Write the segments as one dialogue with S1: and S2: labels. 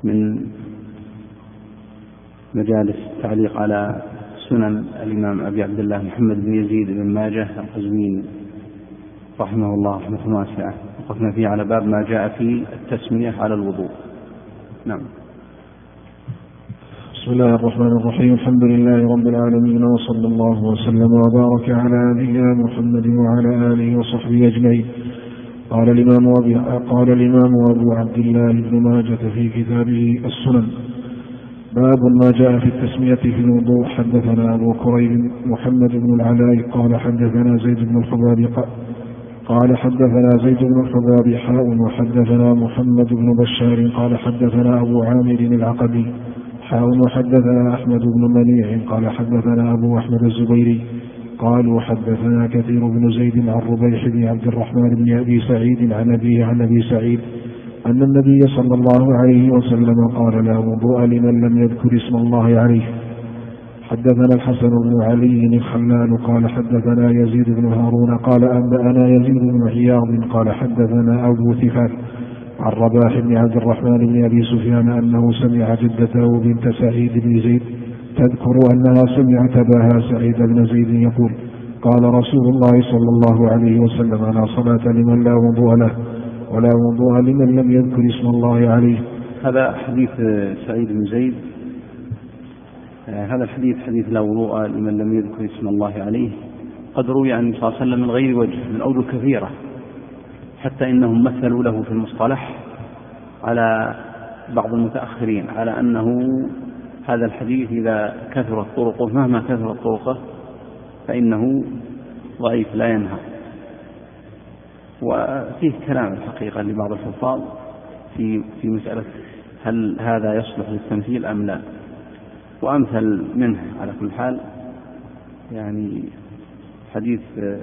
S1: من مجالس التعليق على سنن الإمام أبي عبد الله محمد بن يزيد بن ماجه القزويني رحمه الله رحمة واسعة. وقفنا فيه على باب ما جاء في التسمية على الوضوء. نعم.
S2: بسم الله الرحمن الرحيم. الحمد لله رب العالمين، وصلى الله وسلم وبارك على نبينا محمد وعلى آله وصحبه أجمعين. قال الإمام أبو عبد الله بن ماجة في كتابه السنن: باب ما جاء في التسمية في الوضوء. حدثنا أبو كريب محمد بن العلاء قال حدثنا زيد بن الحباب وحدثنا محمد بن بشار قال حدثنا أبو عامر العقدي وحدثنا أحمد بن منيع قال حدثنا أبو أحمد الزبيري قالوا حدثنا كثير بن زيد عن ربيح بن عبد الرحمن بن أبي سعيد عن أبي سعيد أن النبي صلى الله عليه وسلم قال: لا وضوء لمن لم يذكر اسم الله عليه. حدثنا الحسن بن علي الخلال قال حدثنا يزيد بن هارون قال أنبأنا يزيد بن عياض قال حدثنا أبو ثفال عن رباح بن عبد الرحمن بن أبي سفيان أنه سمع جدته بنت سعيد بن زيد تذكر أنها سمعت أباها سعيد بن زيد يقول: قال رسول الله صلى الله عليه وسلم: لا صلاة لمن لا وضوء له ولا وضوء لمن لم يذكر اسم الله عليه.
S1: هذا حديث سعيد بن زيد. هذا الحديث حديث لا وضوء لمن لم يذكر اسم الله عليه قد روي عن صلى الله عليه وسلم من غير وجه، من أوجه كثيرة، حتى إنهم مثلوا له في المصطلح على بعض المتأخرين على أنه هذا الحديث إذا كثرت طرقه، مهما كثرت طرقه، فإنه ضعيف لا ينهى. وفيه كلام الحقيقة لبعض الحفاظ في مسألة هل هذا يصلح للتمثيل أم لا. وأمثل منه على كل حال يعني حديث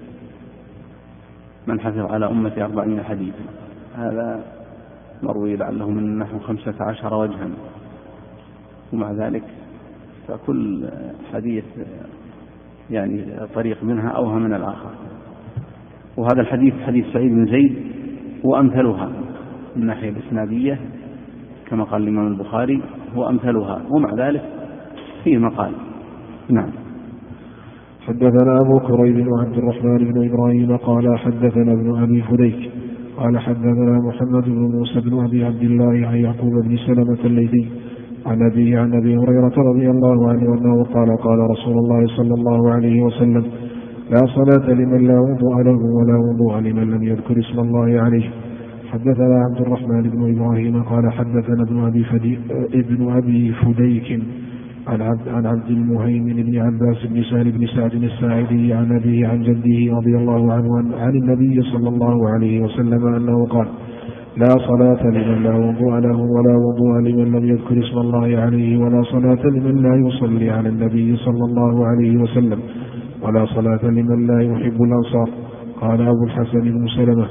S1: من حفظ على أمتي 40 حديثا، هذا مروي لعله من نحو 15 وجها، ومع ذلك فكل حديث يعني طريق منها أوهم من الآخر. وهذا الحديث حديث سعيد بن زيد وأمثلها من ناحية الإسنادية كما قال الإمام البخاري، وأمثلها، ومع ذلك فيه مقال. نعم.
S2: حدثنا أبو كريب وعبد الرحمن بن إبراهيم قال حدثنا ابن أبي فديك قال حدثنا محمد بن موسى بن أبي عبد الله عن يعقوب بن سلمة الليثي عن أبي هريرة رضي الله عنه أنه قال: قال رسول الله صلى الله عليه وسلم: لا صلاة لمن لا وضوء له ولا وضوء لمن لم يذكر اسم الله عليه. حدثنا عبد الرحمن بن إبراهيم قال حدثنا ابن أبي فديك عن عبد المهيمن بن عباس بن سهل بن سعد الساعدي عن أبيه عن جده رضي الله عنه عن النبي صلى الله عليه وسلم أنه قال: لا صلاة لمن لا وضوء له ولا وضوء لمن لم يذكر اسم الله عليه، ولا صلاة لمن لا يصلي على النبي صلى الله عليه وسلم، ولا صلاة لمن لا يحب الأنصار. قال أبو الحسن بن سلمة: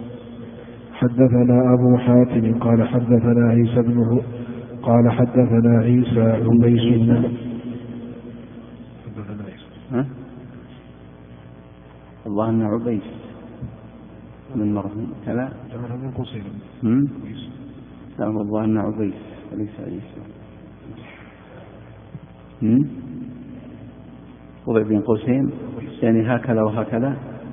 S2: حدثنا أبو حاتم قال حدثنا عيسى عبيس
S1: الله أن عبيس من مرهم كذا
S2: من قصير
S1: لا والله أن عبيس وليس عيسى وضع بين قوسين يعني هكذا وهكذا.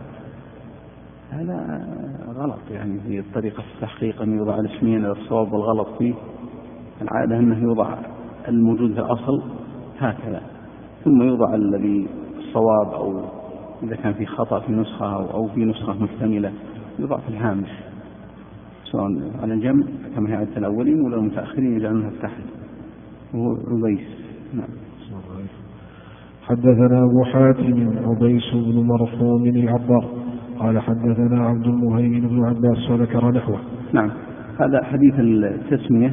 S1: هذا غلط يعني في طريقة التحقيق أن يوضع الاسمين الصواب والغلط فيه. العادة أنه يوضع الموجود في الأصل هكذا، ثم يوضع الذي الصواب، أو إذا كان في خطأ في نسخة أو في نسخة محتملة يوضع في الهامش، سواء على الجمع كما هي عادة الأولين ولا المتأخرين يجعلونها تحت. وهو عبيس. نعم.
S2: حدثنا أبو حاتم عبيس بن مرحوم العبار قال حدثنا عبد المهيمن بن عباس وذكر نحوه.
S1: نعم. هذا حديث التسمية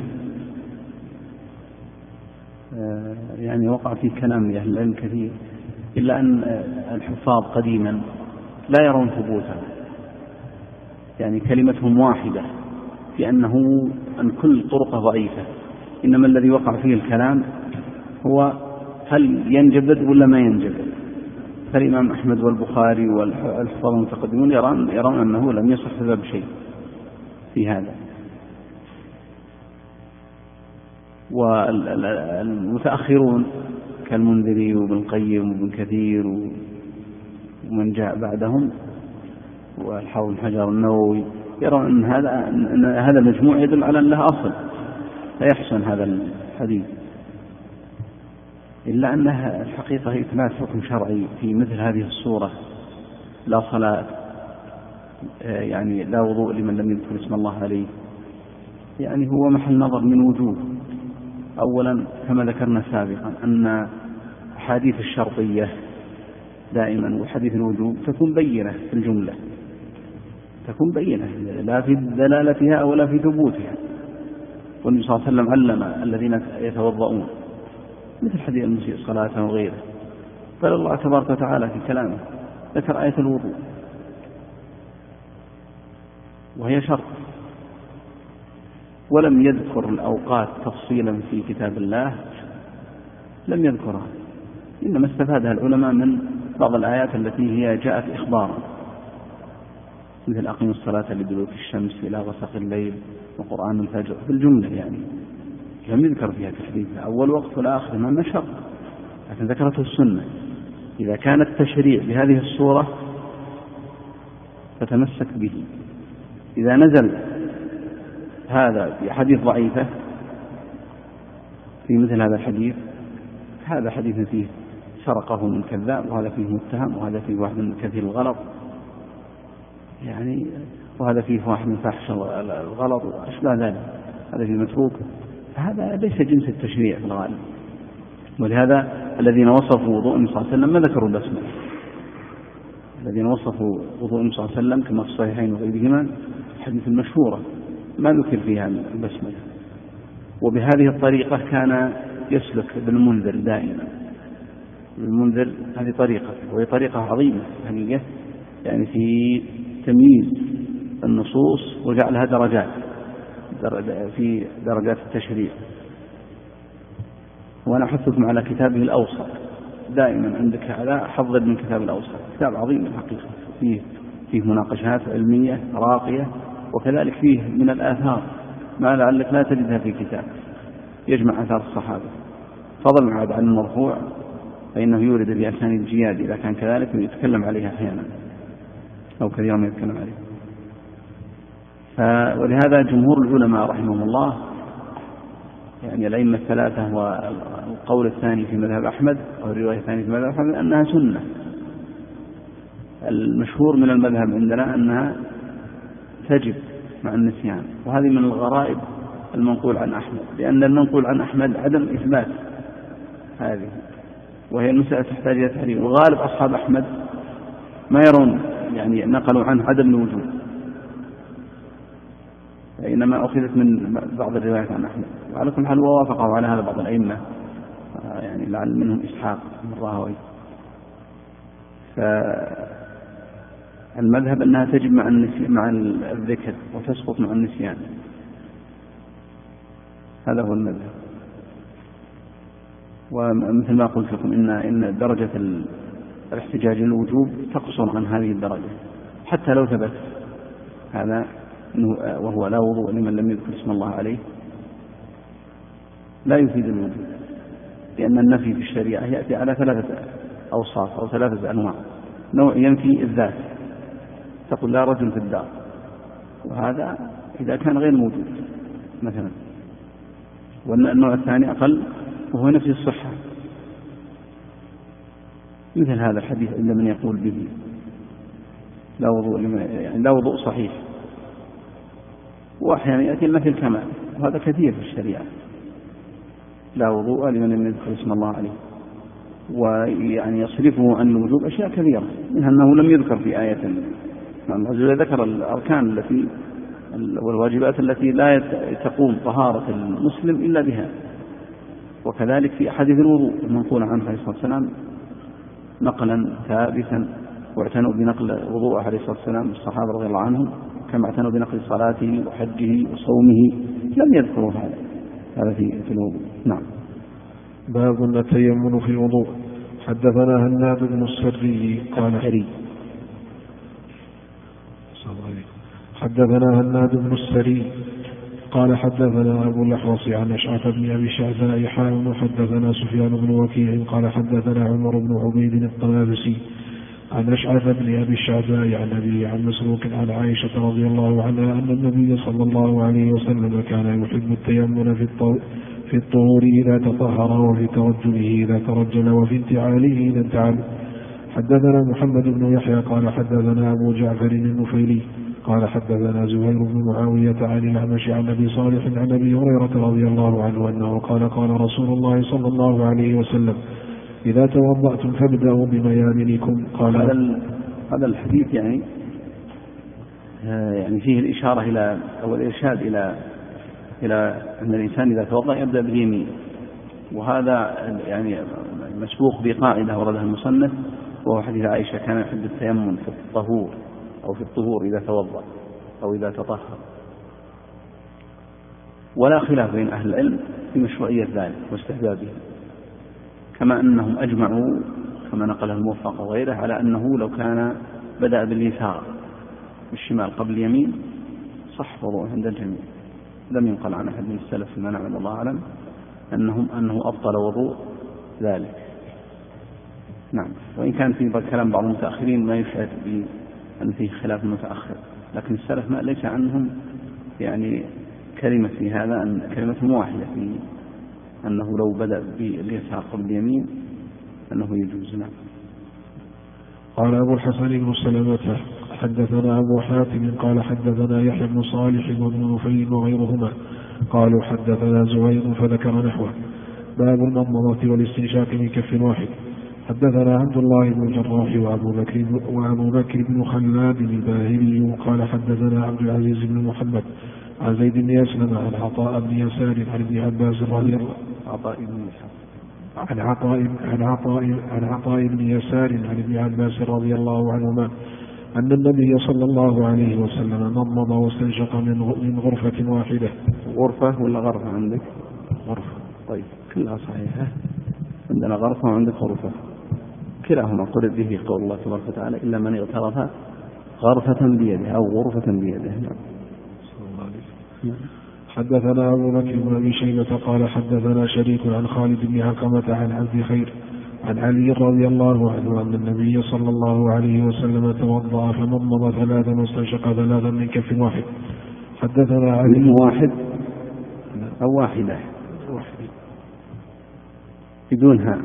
S1: يعني وقع فيه كلام لأهل العلم كثير، إلا أن الحفاظ قديما لا يرون ثبوتا، يعني كلمتهم واحدة في أنه أن كل طرقه ضعيفة، إنما الذي وقع فيه الكلام هو هل ينجبد ولا ما ينجبد. فالإمام أحمد والبخاري والحفاظ المتقدمون يرون أنه لم يصح بشيء في هذا. والمتأخرون كالمنذري وابن القيم وابن كثير ومن جاء بعدهم والحافظ بن حجر النووي يرون أن هذا المجموع يدل على أن له أصل، لا يحسن هذا الحديث، إلا أنها الحقيقة إثبات حكم شرعي في مثل هذه الصورة، لا صلاة يعني لا وضوء لمن لم يذكر اسم الله عليه، يعني هو محل نظر من وجوه. أولا كما ذكرنا سابقا أن أحاديث الشرطية دائما وحديث الوجوب تكون بينة في الجملة، تكون بينة لا في دلالتها ولا في ثبوتها. والنبي صلى الله عليه وسلم علم الذين يتوضؤون مثل حديث المسيء صلاته وغيره، بل الله تبارك وتعالى في كلامه ذكر آية الوضوء وهي شرط، ولم يذكر الأوقات تفصيلا في كتاب الله، لم يذكرها، إنما استفادها العلماء من بعض الآيات التي هي جاءت إخبارا، مثل أقيموا الصلاة لدلوك الشمس إلى غسق الليل وقرآن الفجر بالجملة، يعني لم يذكر فيها تحديد أول وقت ولا آخر ما نشر، لكن ذكرته السنة. إذا كان التشريع بهذه الصورة فتمسك به، إذا نزل هذا في حديث ضعيفة في مثل هذا الحديث، هذا حديث فيه سرقه من كذاب، وهذا فيه متهم، وهذا فيه واحد من كثير الغلط، يعني وهذا فيه واحد من فاحش الغلط وأشبه ذلك، هذا فيه متروك، هذا ليس جنس التشريع في الغالب. ولهذا الذين وصفوا وضوء النبي صلى الله عليه وسلم ما ذكروا البسملة، الذين وصفوا وضوء النبي صلى الله عليه وسلم كما في الصحيحين وغيرهما الحديث المشهورة ما ذكر فيها البسملة. وبهذه الطريقة كان يسلك ابن المنذر دائما، ابن المنذر هذه طريقة، وهي طريقة عظيمة حقيقة، يعني في تمييز النصوص وجعلها درجات في درجات التشريع. وأنا أحثكم على كتابه الأوسط، دائما عندك هذا حظ من كتاب الأوسط، كتاب عظيم الحقيقة، فيه مناقشات علمية راقية، وكذلك فيه من الآثار ما لعلك لا تجدها في كتاب، يجمع آثار الصحابة، فضل عن المرفوع فإنه يورد بأسانيد جياد إذا كان كذلك يتكلم عليها أحيانا أو كثيرا ما يتكلم عليها. ولهذا جمهور العلماء رحمهم الله، يعني الأئمة الثلاثة والقول الثاني في مذهب أحمد أو الرواية الثانية في مذهب أحمد أنها سنة. المشهور من المذهب عندنا أنها تجب مع النسيان، وهذه من الغرائب المنقول عن أحمد، لأن المنقول عن أحمد عدم إثبات هذه، وهي المسألة تحتاج إلى تحرير، وغالب أصحاب أحمد ما يرون يعني نقلوا عنه عدم الوجود، إنما أخذت من بعض الروايات عن أحمد. وعلى كل حال ووافقوا على هذا بعض الأئمة، يعني لعل منهم إسحاق بن راهويه. فالمذهب أنها تجب مع الذكر وتسقط مع النسيان، هذا هو المذهب. ومثل ما قلت لكم إن درجة الاحتجاج للوجوب تقصر عن هذه الدرجة، حتى لو ثبت هذا وهو لا وضوء لمن لم يذكر اسم الله عليه، لا يفيد الوجوب، لأن النفي في الشريعة يأتي على 3 أوصاف أو 3 أنواع. نوع ينفي الذات، تقول لا رجل في الدار، وهذا إذا كان غير موجود مثلا. والنوع الثاني أقل وهو نفي الصحة، مثل هذا الحديث عند من يقول به لا وضوء يعني لا وضوء صحيح، وأحيانا يأتي النفي الكمال، وهذا كثير في الشريعة، لا وضوء لمن لم يذكر اسم الله عليه. ويعني يصرفه عن الوجوب أشياء كثيرة، منها أنه لم يذكر في آية، الرجل ذكر الأركان التي والواجبات التي لا تقوم طهارة المسلم إلا بها. وكذلك في أحاديث الوضوء المنقولة عنه عليه الصلاة والسلام نقلا ثابتا، واعتنوا بنقل وضوء عليه الصلاة والسلام الصحابة رضي الله عنهم، كما اعتنوا بنقل صلاته وحجه وصومه، لم يذكروا هذا في الوضوء. نعم.
S2: باب التيمم في الوضوء. حدثنا هناد بن السري قال حدثنا هناد بن السري قال حدثنا أبو الأحوص عن أشعث بن أبي الشعثاء حاء حدثنا سفيان بن وكيع قال حدثنا عمر بن عبيد الطنافسي عن أشعث بن أبي الشعثاء عن أبي عن مسروق عن عائشة رضي الله عنها أن النبي صلى الله عليه وسلم كان يحب التيمم في الطهور إذا تطهر، وفي ترجله إذا ترجل، وفي انتعاله إذا انتعل. حدثنا محمد بن يحيى قال حدثنا أبو جعفر النفيلي قال حدثنا زهير بن معاوية عن الأعمش عن أبي صالح عن أبي هريرة رضي الله عنه أنه قال قال رسول الله صلى الله عليه وسلم إذا توضأتم فابدأوا بميامنكم. قال
S1: هذا الحديث يعني فيه الإشارة إلى أو الإرشاد إلى أن الإنسان إذا توضأ يبدأ باليمين، وهذا يعني مسبوق بقاعدة وردها المصنف، وهو حديث عائشة كان يحب التيمم في الطهور أو في الطهور إذا توضأ أو إذا تطهر. ولا خلاف بين أهل العلم في مشروعية ذلك واستحبابه، كما أنهم أجمعوا كما نقله الموفق وغيره على أنه لو كان بدأ باليسار بالشمال قبل اليمين صح وضوءه عند الجميع. لم ينقل عن أحد من السلف فيما نعلم الله أعلم أنه أبطل وضوء ذلك. نعم، وإن كان في كلام بعض المتأخرين ما يشعر بأن فيه خلاف متأخر، لكن السلف ما ليس عنهم يعني كلمة في هذا، أن كلمة واحدة في أنه لو بدأ باليسار قبل اليمين أنه يجوز. نعم.
S2: قال أبو الحسن بن سلمة حدثنا أبو حاتم قال حدثنا يحيى بن صالح وابن نفيل وغيرهما قالوا حدثنا زهير فذكر نحوه. باب المضمضة والاستنشاق من كف واحد. حدثنا عبد الله بن الجراح وأبو بكر بن خلاد الباهلي قال حدثنا عبد العزيز بن محمد عن زيد بن أسلم عن عطاء بن يسار عن ابن عباس رضي الله عن عطاء بن يسار عن ابن عباس رضي الله عنهما أن النبي صلى الله عليه وسلم مضمض واستنشق من غرفة واحدة.
S1: غرفة ولا غرفة عندك؟
S2: غرفة.
S1: طيب كلها صحيحة، عندنا غرفة وعندك غرفة، كلاهما قرب به قول الله تبارك وتعالى إلا من اغترف غرفة بيده أو غرفة بيده.
S2: حدثنا أبو بكر بن أبي شيبة قال حدثنا شريك عن خالد بن علقمة عن عبد خير عن علي رضي الله عنه أن النبي صلى الله عليه وسلم توضأ فمضمض ثلاثا واستنشق ثلاثا من كف واحد. حدثنا علي
S1: واحد أو واحدة بدونها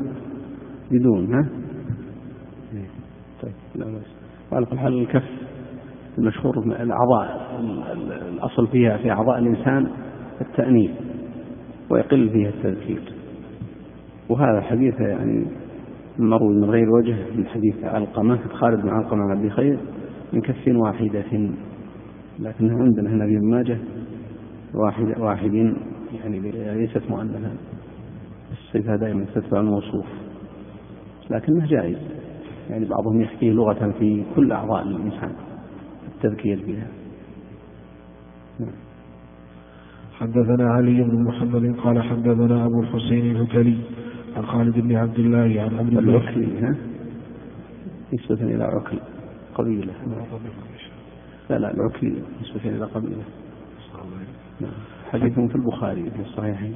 S1: طيب لا بس. وعلى كل حال الكف المشهور الأعضاء الأصل فيها في أعضاء الإنسان التأنيث ويقل فيها التذكير، وهذا حديث يعني مروي من غير وجه من حديث علقمة خالد بن علقمة عن أبي خير من كف واحدة، لكنه عندنا هنا في ماجه واحد يعني ليست مؤنثة، الصفة دائما تتبع الموصوف، لكنه جائز، يعني بعضهم يحكيه لغة في كل أعضاء الإنسان التذكير بها.
S2: حدثنا علي بن محمد قال حدثنا أبو الحسين العكلي عن خالد بن عبد الله عن عمرو بن
S1: العكلي نسبة إلى عكل قبيلة. لا العكلي نسبة إلى قبيلة. حديث في البخاري في الصحيحين.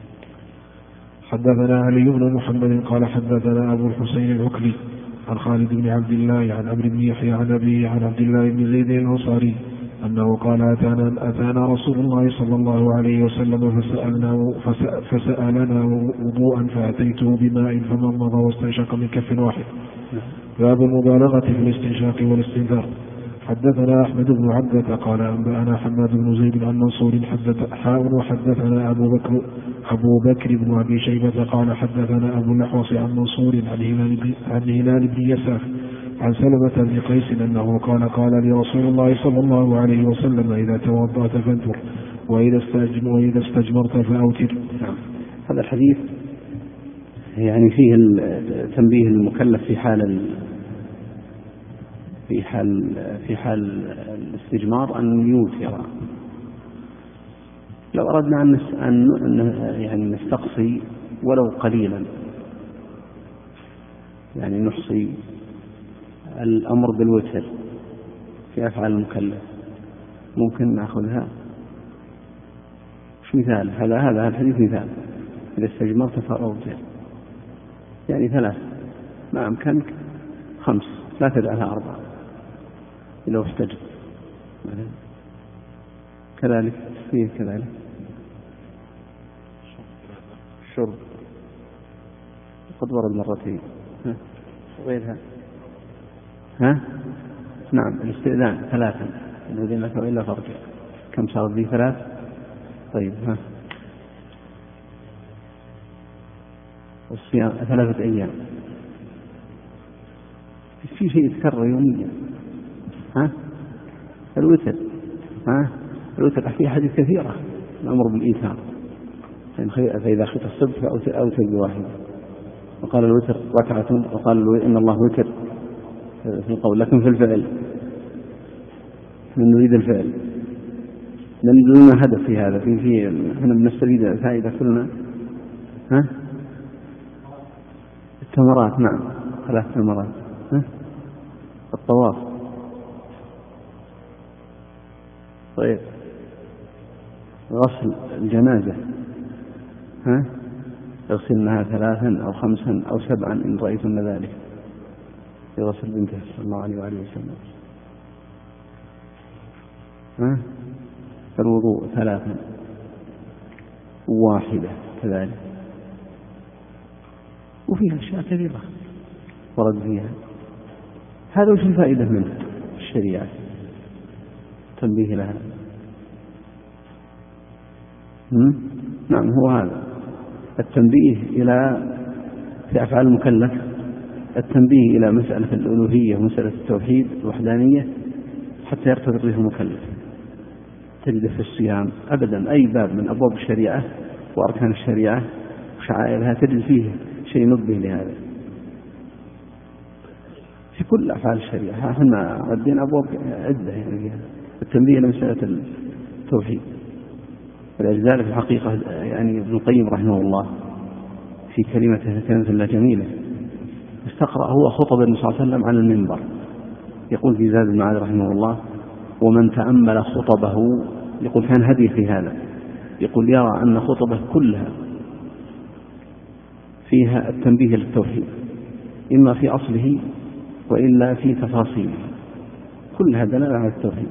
S2: حدثنا علي بن محمد قال حدثنا أبو الحسين العكلي عن خالد بن عبد الله عن عمرو بن يحيى عن أبيه عن عبد الله بن زيد الأنصاري أنه قال أتانا رسول الله صلى الله عليه وسلم فسألنا وضوءا فأتيته بماء فمضمض واستنشق من كف واحد. باب المبالغة في الاستنشاق والاستنثار. حدثنا أحمد بن عبدة قال أنبأنا حماد بن زيد عن منصور وحدثنا أبو بكر بن أبي شيبة قال حدثنا أبو الأحوص عن منصور عن هلال بن يساف عن سلمة بن قيس أنه قال لي رسول الله صلى الله عليه وسلم إذا توضأت فانثر وإذا استجمرت فأوتر.
S1: هذا الحديث يعني فيه تنبيه المكلف في حال الاستجمار أن يوتر. لو أردنا أن يعني نستقصي ولو قليلا، يعني نحصي الأمر بالوتر في أفعال المكلف، ممكن نأخذها مثال، هذا الحديث مثال. إذا استجمرت فأوتر، يعني 3، ما أمكنك 5، لا تدعها 4 لو احتجت. كذلك فيه كذلك الشرب قد ورد مرتين. غيرها نعم الاستئذان 3 الذين لك وإلا فرجع، كم صار ذي 3؟ طيب والصيام 3 أيام. في شيء يتكرر يوميا. الوتر الوتر فيه حديث كثيرة الأمر بالإيثار، فإذا خيط الصبح فأوتر بواحد، وقال الوتر ركعة، وقال إن الله وتر في القول، لكن في الفعل من نريد الفعل، لأن لنا هدف في هذا. في احنا بنستفيد فائدة كلنا. التمرات، نعم 3 تمرات. الطواف. طيب غسل الجنازة، يغسلنها 3 أو 5 أو 7 إن رأيتن ذلك، في غسل بنته صلى الله عليه وآله وسلم. الوضوء 3 واحدة كذلك. وفيها أشياء كثيرة ورد فيها. هذا وش الفائدة منه الشريعة؟ تنبيه لها. نعم هو هذا التنبيه إلى في أفعال المكلف، التنبيه إلى مسألة الألوهية ومسألة التوحيد الوحدانية حتى يرتبط به المكلف. تجد في الصيام أبدا أي باب من أبواب الشريعة وأركان الشريعة وشعائرها تجد فيه شيء ينبه لهذا في كل أفعال الشريعة. احنا ردين أبواب عدة يعني فيها التنبيه إلى مسألة التوحيد. ولذلك في الحقيقة يعني ابن القيم رحمه الله في كلمته كلمة الله جميلة استقرأ هو خطب النبي صلى الله عليه وسلم على المنبر. يقول في زاد المعاد رحمه الله: ومن تأمل خطبه، يقول كان هدي في هذا، يقول يرى أن خطبه كلها فيها التنبيه للتوحيد، إما في أصله وإلا في تفاصيله، كلها دلالة على التوحيد.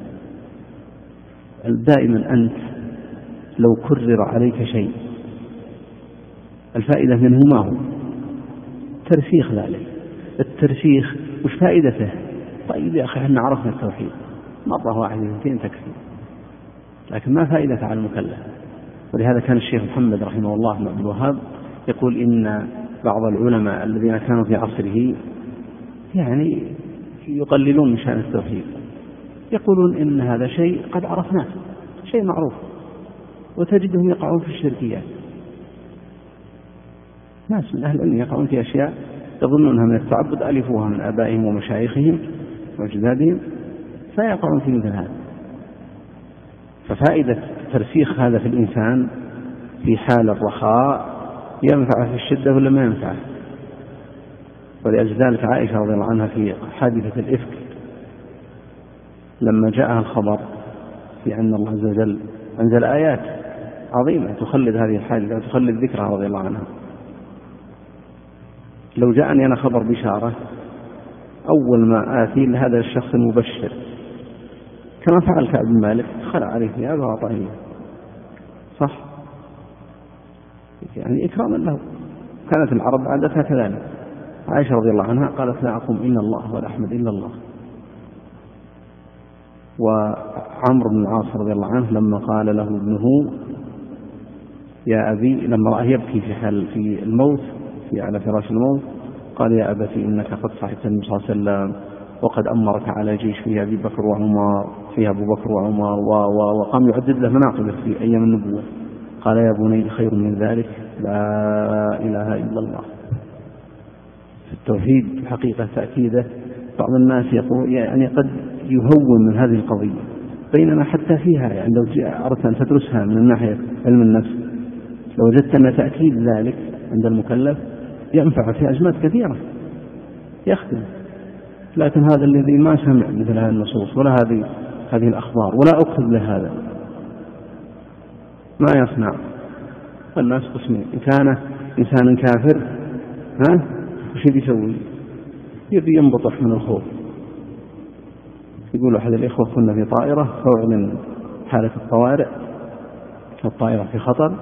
S1: دائما أنت لو كرر عليك شيء الفائدة منه ما هو؟ ترسيخ ذلك. الترسيخ وش فائدته؟ طيب يا أخي احنا عرفنا التوحيد مرة واحدة 2 تكفي، لكن ما فائدة على المكلف. ولهذا كان الشيخ محمد رحمه الله بن عبد الوهاب يقول إن بعض العلماء الذين كانوا في عصره يعني يقللون من شأن التوحيد، يقولون إن هذا شيء قد عرفناه، شيء معروف، وتجدهم يقعون في الشركيات. ناس من أهل العلم يقعون في أشياء يظنونها من التعبد ألفوها من آبائهم ومشايخهم وأجدادهم، فيقعون في مثل هذا. ففائدة ترسيخ هذا في الإنسان في حال الرخاء ينفع في الشدة ولا ما ينفع. ولأجل ذلك عائشة رضي الله عنها في حادثة الإفك لما جاءها الخبر في أن الله عز وجل أنزل آيات عظيمة تخلد هذه الحادثة وتخلد ذكرها رضي الله عنها، لو جاءني أنا خبر بشارة أول ما آتي لهذا الشخص المبشر كما فعل كعب بن مالك، خلع عليه ثيابه وأعطاه، صح؟ يعني إكراما له. كانت العرب عادتها كذلك. عائشة رضي الله عنها قالت: لا أقوم إلا الله ولا أحمد إلا الله. وعمرو بن العاص رضي الله عنه لما قال له ابنه: يا أبي، لما رأى يبكي في الموت على فراش الموت، قال: يا أبتي إنك قد صحبت النبي صلى الله عليه وسلم وقد أمرك على جيش فيها أبي بكر وعمر، فيها أبو بكر وعمر، وقام يعدد له مناقبه في أيام النبوة. قال: يا بني خير من ذلك لا إله إلا الله. في التوحيد الحقيقة تأكيده بعض الناس يقول يعني قد يهون من هذه القضية، بينما حتى فيها يعني لو أردت أن تدرسها من ناحية علم النفس لو وجدت أن تأكيد ذلك عند المكلف ينفع في أزمات كثيرة يخدم. لكن هذا الذي ما سمع مثل هذه النصوص ولا هذه الأخبار ولا أكتب له هذا، ما يصنع. الناس قسمين، إن كان إنسان كافر وش يسوي؟ يبي ينبطح من الخوف. يقول أحد الإخوة كنا في طائرة فأعلن حالة الطوارئ، الطائرة في خطر،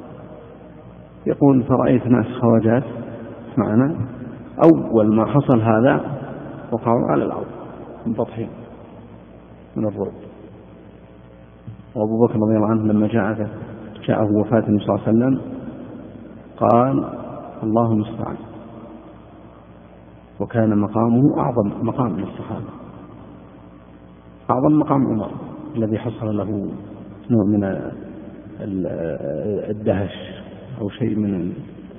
S1: يقول فرأيت ناس خواجات معنا أول ما حصل هذا وقعوا على الأرض منبطحين من الرعب. وأبو بكر رضي الله عنه لما جاءه وفاة النبي صلى الله عليه وسلم قال الله المستعان، وكان مقامه أعظم مقام من الصحابة، أعظم مقام عمر الذي حصل له نوع من الدهش أو شيء من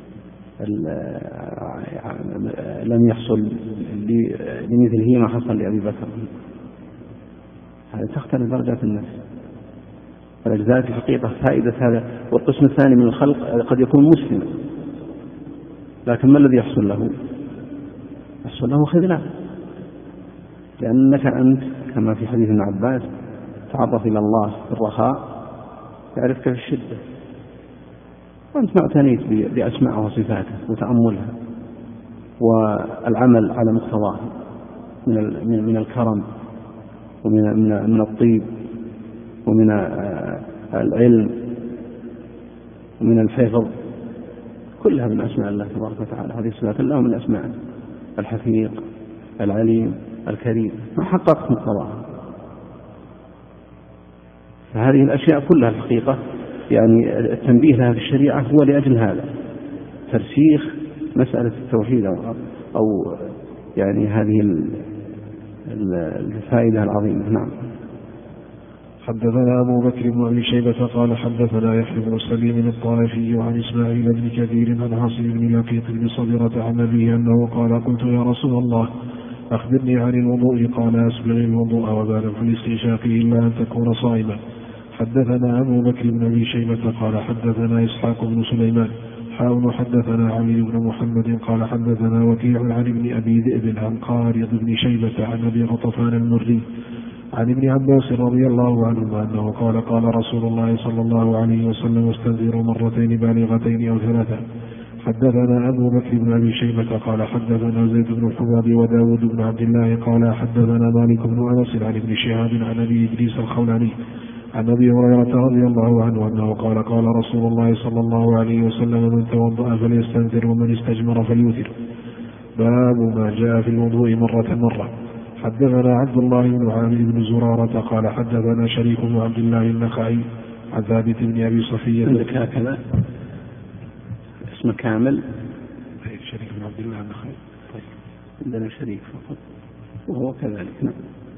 S1: لم يحصل لمثله ما حصل لأبي بكر. هذا تختلف درجات النفس. فالأجزاء في حقيقة فائدة هذا. والقسم الثاني من الخلق قد يكون مسلما، لكن ما الذي يحصل له؟ يحصل له خذلان، لأنك أنت كما في حديث ابن عباس تعرف إلى الله في الرخاء يعرفك في الشدة، وأنت ما اعتنيت بأسماءه وصفاته وتأملها والعمل على مقتضاه من الكرم ومن الطيب ومن العلم ومن الحفظ، كلها من أسماء الله تبارك وتعالى. هذه صفات الله من أسماء الحفيظ العليم الكريم، ما حققت مقتضاها. فهذه الأشياء كلها الحقيقة يعني التنبيه لها في الشريعة هو لأجل هذا، ترسيخ مسألة التوحيد أو يعني هذه الفائدة العظيمة. نعم.
S2: حدثنا أبو بكر بن أبي شيبة قال حدثنا يحيى بن سليم الطائفي عن إسماعيل بن كثير عن عاصم بن لقيط بن صبرة عن أبيه أنه قال قلت يا رسول الله أخبرني عن الوضوء، قال أسبغ الوضوء وبالغ في الاستنشاق إلا أن تكون صائما. حدثنا أبو بكر بن أبي شيبة قال حدثنا إسحاق بن سليمان حدثنا علي بن محمد قال حدثنا وكيع عن ابن أبي ذئب عن قارض بن شيبة عن أبي غطفان المري عن ابن عباس رضي الله عنهما أنه قال قال رسول الله صلى الله عليه وسلم استنذروا مرتين بالغتين أو ثلاثة. حدثنا أبو بكر بن أبي شيبة قال حدثنا زيد بن الحباب وداود بن عبد الله قال حدثنا مالك بن أنس عن ابن شهاب عن أبي إدريس الخولاني عن أبي هريرة رضي الله عنه أنه قال قال رسول الله صلى الله عليه وسلم من توضأ فليستنذر ومن استجمر فليوتر. باب ما جاء في الوضوء مرة. حدثنا عبد الله بن عامر بن زرارة قال حدثنا شريك بن عبد الله النخعي عن ثابت بن أبي صفية.
S1: عندك هكذا اسم كامل؟
S2: شريك بن عبد الله النخعي.
S1: طيب عندنا شريك فقط وهو كذلك. نعم.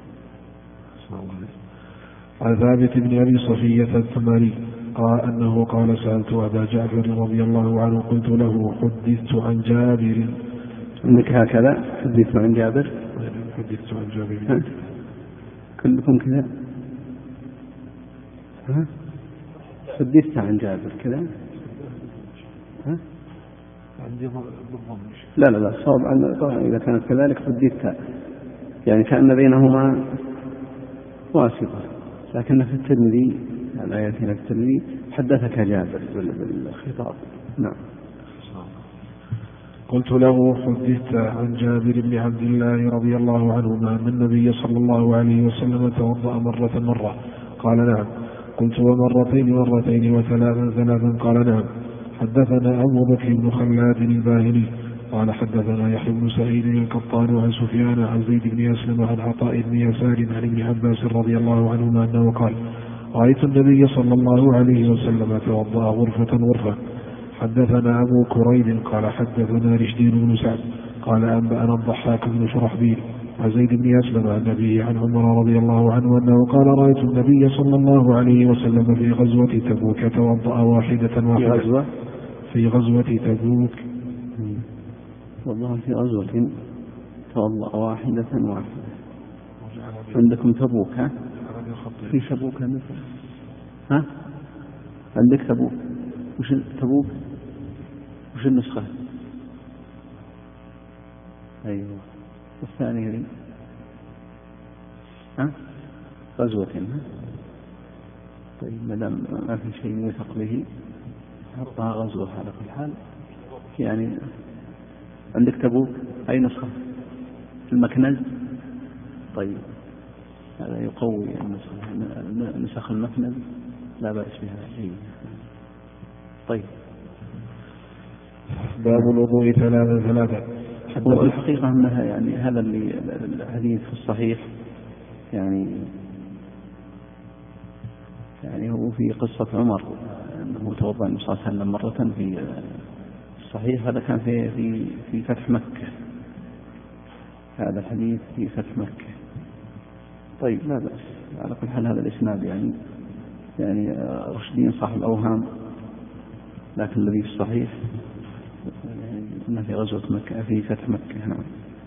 S2: عن ثابت بن أبي صفية الثماني قال أنه قال سألت أبا جعفر رضي الله عنه قلت له حدثت عن جابر.
S1: عندك هكذا حدثت عن جابر؟
S2: حدثت عن جابر.
S1: كلكم كذا؟ حدثت عن جابر كذا؟
S2: عندي ضم.
S1: لا الصواب إذا كانت كذلك حدثت، يعني كأن بينهما واسطة، لكن في الترمذي الآية في الترمذي حدثك جابر بالخطاب. نعم.
S2: قلت له حدثت عن جابر بن عبد الله رضي الله عنهما أن النبي صلى الله عليه وسلم توضأ مرة قال نعم. قلت ومرتين وثلاثا قال نعم. حدثنا أبو بكر بن خلاد الباهلي قال حدثنا يحيى بن سعيد القطان عن سفيان عن زيد بن أسلم عن عطاء بن يسار عن ابن عباس رضي الله عنهما أنه قال رأيت النبي صلى الله عليه وسلم توضأ غرفة. حدثنا أبو كريب قال حدثنا رشدين بن سعد قال أنبأنا الضحاك بن شرحبيل عن زيد بن أسلم عن أبيه عن عمر رضي الله عنه أنه قال رأيت النبي صلى الله عليه وسلم في غزوة تبوك توضأ واحدة. في غزوة تبوك
S1: والله في غزوة توضأ واحدة. عندكم تبوك؟ في تبوك عندك تبوك؟ وش تبوك؟ وش النسخة؟ أيوة. والثانية لي غزوة. طيب ما دام ما في شيء يوثق به حطها غزوة على كل حال. يعني عندك تبوك أي نسخة؟ المكنز. طيب هذا يقوي نسخ المكنز لا بأس بها. طيب
S2: باب الوضوء ثلاثة.
S1: والحقيقة أنها يعني هذا اللي الحديث في الصحيح يعني هو في قصة عمر أنه توضأ النبي صلى الله عليه وسلم مرة في الصحيح. هذا كان في فتح مكة. هذا الحديث في فتح مكة. طيب لا بأس على كل حال. هذا الإسناد يعني رشدين صاحب الأوهام، لكن الذي في الصحيح أنه في غزوة مكة في فتح مكة. نعم.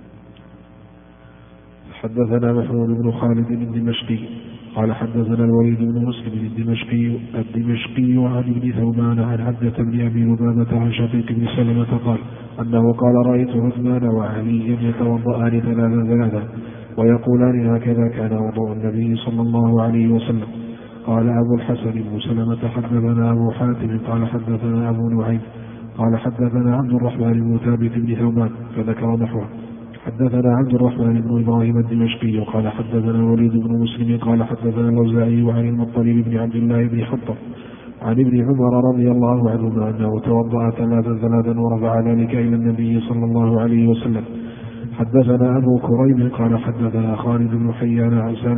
S2: حدثنا محمود بن خالد الدمشقي قال حدثنا الوليد بن مسلم الدمشقي عن ابن ثوبان عن عبدة بن أبي لبابة عن شقيق بن سلمة قال أنه قال رأيت عثمان وعليا يتوضأان ثلاثا ويقولان هكذا كان وضوء النبي صلى الله عليه وسلم. قال أبو الحسن بن سلمة حدثنا أبو حاتم قال حدثنا أبو نعيم قال حدثنا عبد الرحمن بن ثابت بن ثوبان فذكر نحوه. حدثنا عبد الرحمن بن إبراهيم الدمشقي قال حدثنا الوليد بن مسلم قال حدثنا الأوزاعي عن المطلب بن عبد الله بن حطب عن ابن عمر رضي الله عنهما أنه توضأ ثلاثا ورفع ذلك إلى النبي صلى الله عليه وسلم. حدثنا أبو كريم قال حدثنا خالد بن حيان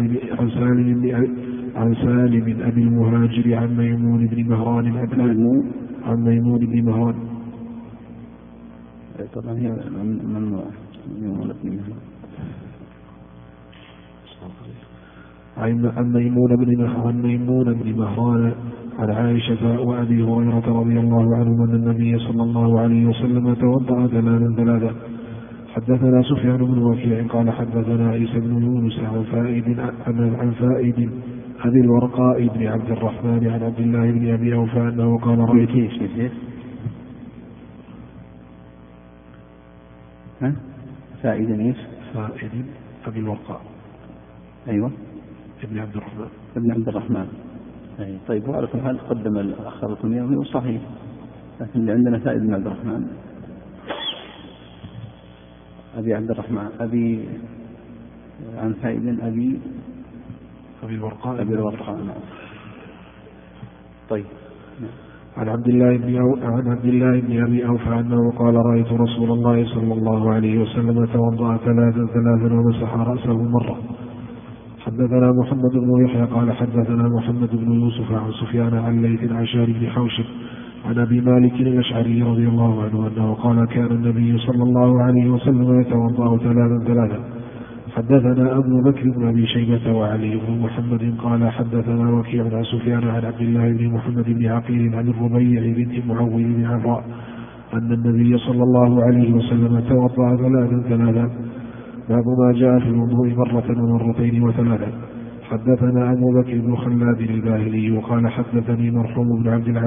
S2: عن سالم أبي المهاجر عن ميمون بن مهران
S1: طبعا هي من ميمون بن مهران
S2: عن ميمون بن مهران عن عائشة وأبي هريرة رضي الله عنهم أن النبي صلى الله عليه وسلم توضأ ثلاثا. حدثنا سفيان بن وكيع قال حدثنا عيسى بن يونس عن فائد أبي الورقاء بن عبد الرحمن عن عبد الله بن أبي أوفى أنه قال رأيت
S1: فائد
S2: أبي الورقاء
S1: أيوة
S2: ابن عبد الرحمن.
S1: طيب وعلى كل حال قدم الأخر الكنيوي وصحيح، لكن اللي عندنا فائد بن عبد الرحمن أبي عبد الرحمن أبي عن فائد أبي الورقاء. طيب
S2: عن عبد الله بن أبي أوفى أنه قال رأيت رسول الله صلى الله عليه وسلم توضأ ثلاثا ومسح رأسه مرة. حدثنا محمد بن يحيى قال حدثنا محمد بن يوسف عن سفيان عن ليث عن شهر بن حوشب عن أبي مالك الأشعري رضي الله عنه أنه قال كان النبي صلى الله عليه وسلم يتوضأ ثلاثا. حدثنا أبو بكر بن أبي شيبة وعلي بن محمد قال حدثنا وكيع عن سفيان عن عبد الله بن محمد بن عقيل عن الربيع بنت معوذ بن عفراء أن النبي صلى الله عليه وسلم توضأ ثلاثا. باب ما جاء في الوضوء مرة ومرتين وثلاثا. حدثنا أبو بكر بن خلاد الباهلي قال حدثني مرحوم بن عبد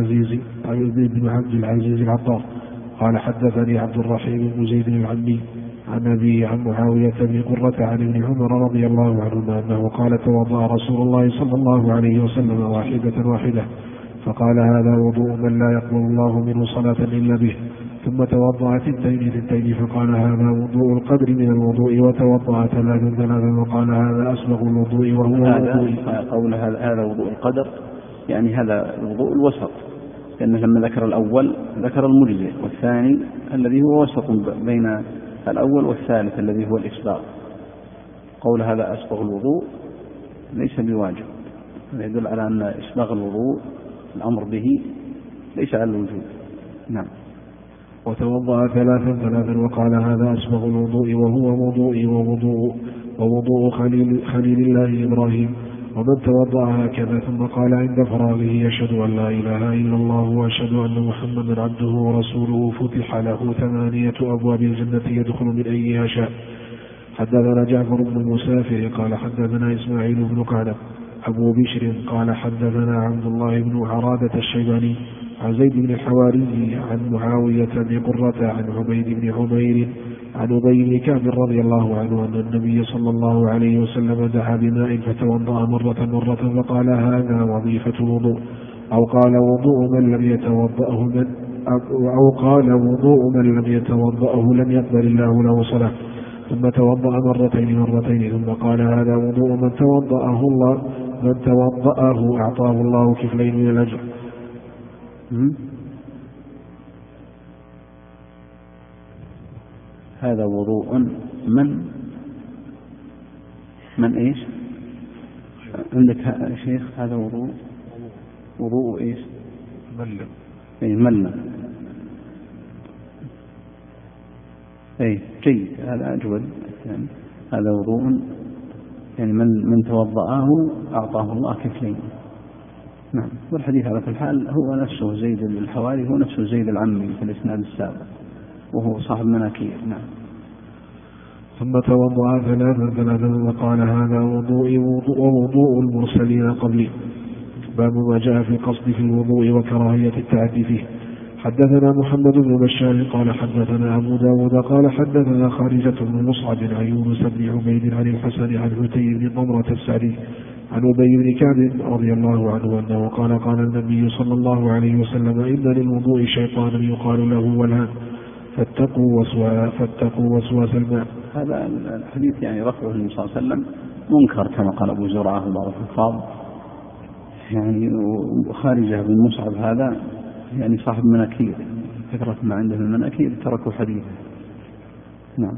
S2: العزيز العطار قال حدثني عبد الرحيم بن زيد العمي عن أبي عن معاوية بن قرة عن ابن عمر رضي الله عنهما أنه قال توضأ رسول الله صلى الله عليه وسلم واحدة فقال هذا وضوء من لا يقبل الله منه صلاة إلا به. ثم توضأ ثنتين فقال هذا وضوء القدر من الوضوء وتوضأ ثلاثا وقال هذا أسبغ الوضوء وهو وضوء.
S1: قول هذا وضوء القدر يعني هذا الوضوء الوسط، لأنه لما ذكر الأول ذكر المجزئ والثاني الذي هو وسط بين الأول والثالث الذي هو الإسباغ. قول هذا أسبغ الوضوء ليس بواجب، يدل على أن إسباغ الوضوء الأمر به ليس على الوجوب. نعم.
S2: وتوضأ ثلاثا وقال هذا أسبغ الوضوء وهو وضوئي ووضوء خليل الله إبراهيم. ومن توضأ هكذا ثم قال عند فراغه أشهد أن لا إله إلا الله وأشهد أن محمدا عبده ورسوله فتح له 8 أبواب الجنة يدخل من أيها شاء. حدثنا جعفر بن المسافر قال حدثنا إسماعيل بن قعنب أبو بشر قال حدثنا عبد الله بن عرادة الشيباني عن زيد بن الحواري عن معاوية بن قرة عن عبيد بن عمير عن أبي بن كعب رضي الله عنه أن النبي صلى الله عليه وسلم دعا بماء فتوضأ مرة فقال هذا وظيفة الوضوء، أو قال وضوء من لم يتوضأه لم يقبل الله له صلاة، ثم توضأ مرتين ثم قال هذا وضوء من توضأه أعطاه الله كفلين من الأجر.
S1: هذا وضوء من ايش عندك يا شيخ؟ هذا وضوء ايش؟ ملة. جيد، هذا أجود. يعني هذا وضوء يعني من توضأه أعطاه الله كفلين. نعم. والحديث على كل حال هو نفسه زيد الحواري، هو نفسه زيد العمي في الإسناد السابق، وهو صاحب مناكير. نعم.
S2: ثم توضأ ثلاثا وقال هذا وضوء المرسلين قبلي. باب ما جاء في القصد في الوضوء وكراهية التعدي فيه. حدثنا محمد بن بشار قال حدثنا أبو داود قال حدثنا خارجة بن مصعب عن يونس بن عبيد عن الحسن عن عتي بن ضمرة السعدي عن أبي بن كعب رضي الله عنه أنه قال النبي صلى الله عليه وسلم إن للوضوء شيطانا يقال له ولهان فاتقوا وسواس الماء.
S1: هذا الحديث يعني رفعه النبي صلى الله عليه وسلم منكر كما قال أبو زرعة الله الخطاب، يعني خارجة بن مصعب هذا يعني صاحب مناكير، كثرة ما عنده من المناكير تركوا حديثه. نعم.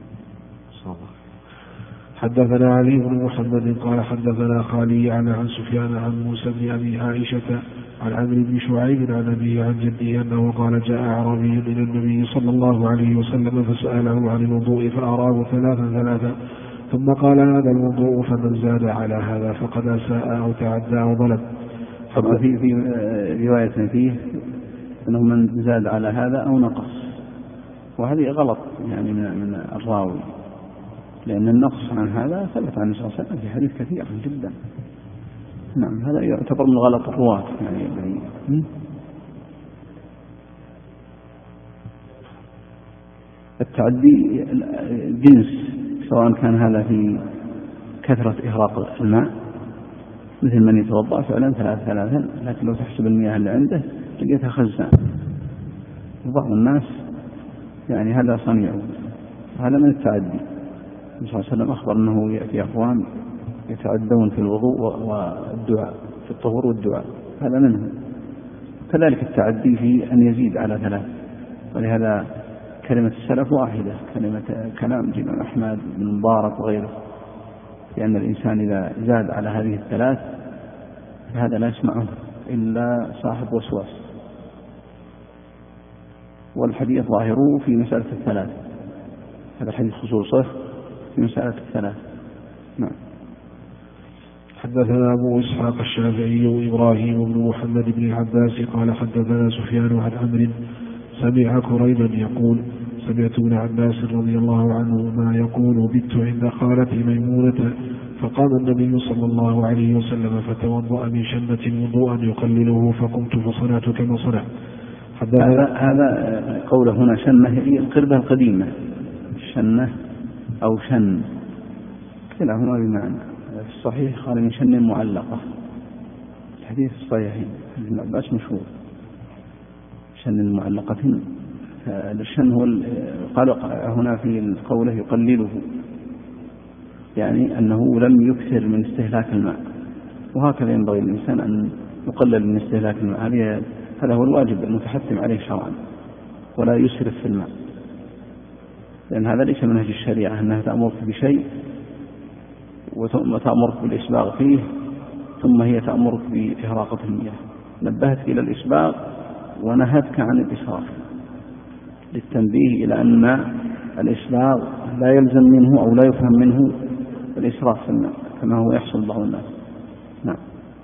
S2: حدثنا علي بن محمد قال حدثنا خالي عن سفيان عن موسى بن أبي عائشة عن عمرو بن شعيب عن أبيه عن جده أنه قال جاء أعرابي إلى النبي صلى الله عليه وسلم فسأله عن الوضوء فأراه ثلاثا ثم قال هذا الوضوء فمن زاد على هذا فقد أساء أو تعدى أو ظلم.
S1: طبعا في رواية فيه أنه من زاد على هذا أو نقص، وهذه غلط يعني من الراوي، لأن النقص عن هذا ثبت عن النبي صلى الله عليه وسلم في حديث كثير جدا. نعم. هذا يعتبر من غلط الرواة يعني. التعدي جنس، سواء كان هذا في كثرة إهراق الماء مثل من يتوضأ فعلا ثلاثا، لكن لو تحسب المياه اللي عنده لقيتها خزان. وبعض الناس يعني هذا صنيعه، هذا من التعدي. النبي صلى الله عليه وسلم أخبر أنه يأتي أقوام يتعدون في الوضوء والدعاء، في الطهور والدعاء، هذا منهم. كذلك التعدي في أن يزيد على ثلاث، ولهذا كلمة السلف واحدة، كلام الإمام أحمد بن مبارك وغيره، لأن الإنسان إذا زاد على هذه الثلاث فهذا لا يسمعه إلا صاحب وسواس. والحديث ظاهره في مسألة الثلاث، هذا الحديث خصوصه في مسألة الثلاث. نعم.
S2: حدثنا أبو إسحاق الشافعي وإبراهيم بن محمد بن العباس قال حدثنا سفيان عن عمرو سمع كريبا يقول سمعت ابن عباس رضي الله عنهما يقول بت عند خالتي ميمونة فقام النبي صلى الله عليه وسلم فتوضأ من شنة وضوءا يقلله فقمت فصنعت كما صنع.
S1: هذا قوله هنا شنة هي القربة القديمة، شنة أو شن كلاهما بمعنى. في الصحيح قال من شن معلقة، الحديث الصحيحين ابن عباس مشهور شن المعلقة. الشن هو قال هنا في قوله يقلله، يعني أنه لم يكثر من استهلاك الماء، وهكذا ينبغي الإنسان أن يقلل من استهلاك الماء. هذا هو الواجب المتحتم عليه شرعا، ولا يسرف في الماء، لأن هذا ليس منهج الشريعة أنها تأمرك بشيء وثم تأمرك بالإسباغ فيه ثم هي تأمرك بإهراقة المياه. نبهتك إلى الإسباغ ونهتك عن الإسراف، للتنبيه إلى أن الإسباغ لا يلزم منه أو لا يفهم منه الإسراف في الماء كما هو يحصل بعض الناس. نعم.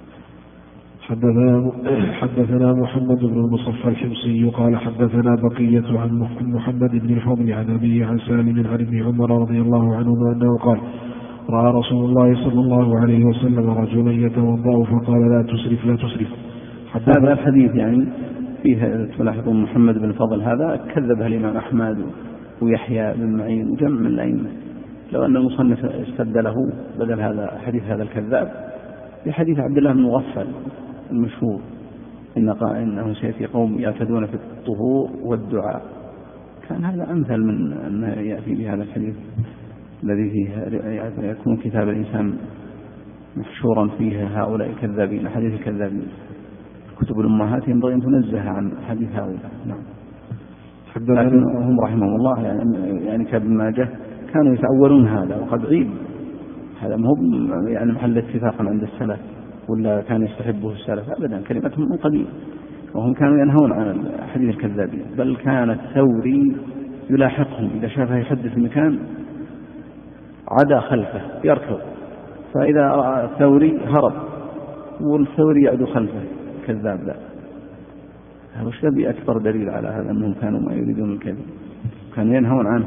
S2: حدثنا محمد بن المصفى الحمصي قال حدثنا بقية عن محمد بن الفضل عن أبيه عن سالم عن ابن عمر رضي الله عنهما أنه قال رأى رسول الله صلى الله عليه وسلم رجلا يتوضأ فقال لا تسرف.
S1: هذا الحديث يعني فيه تلاحظون محمد بن الفضل هذا كذبها الإمام أحمد ويحيى بن معين وجمع من الأئمة. لو أن المصنف استبدله بدل هذا حديث هذا الكذاب بحديث عبد الله بن مغفل المشهور إنه سيأتي قوم يعتدون في الطهور والدعاء، كان هذا أمثل من أن يأتي بهذا الحديث الذي فيه يكون كتاب الإنسان محشورا فيه هؤلاء الكذابين، حديث الكذابين. كتب الأمهات ينبغي أن تنزه عن حديث هؤلاء. نعم. لكن هم رحمهم الله يعني كابن ماجه كانوا يتأولون هذا، وقد عيب هذا ما هو يعني محل اتفاق عند السلف ولا كان يستحبه السلف أبدا، كلمتهم من قديم، وهم كانوا ينهون عن حديث الكذابين. بل كان الثوري يلاحقهم إذا شافه يحدث مكان عدا خلفه يركض، فإذا رأى الثوري هرب والثوري يعدو خلفه كذاب. لا، هذا الشيء أكبر دليل على هذا أنهم كانوا ما يريدون الكذب، كانوا ينهون عنه.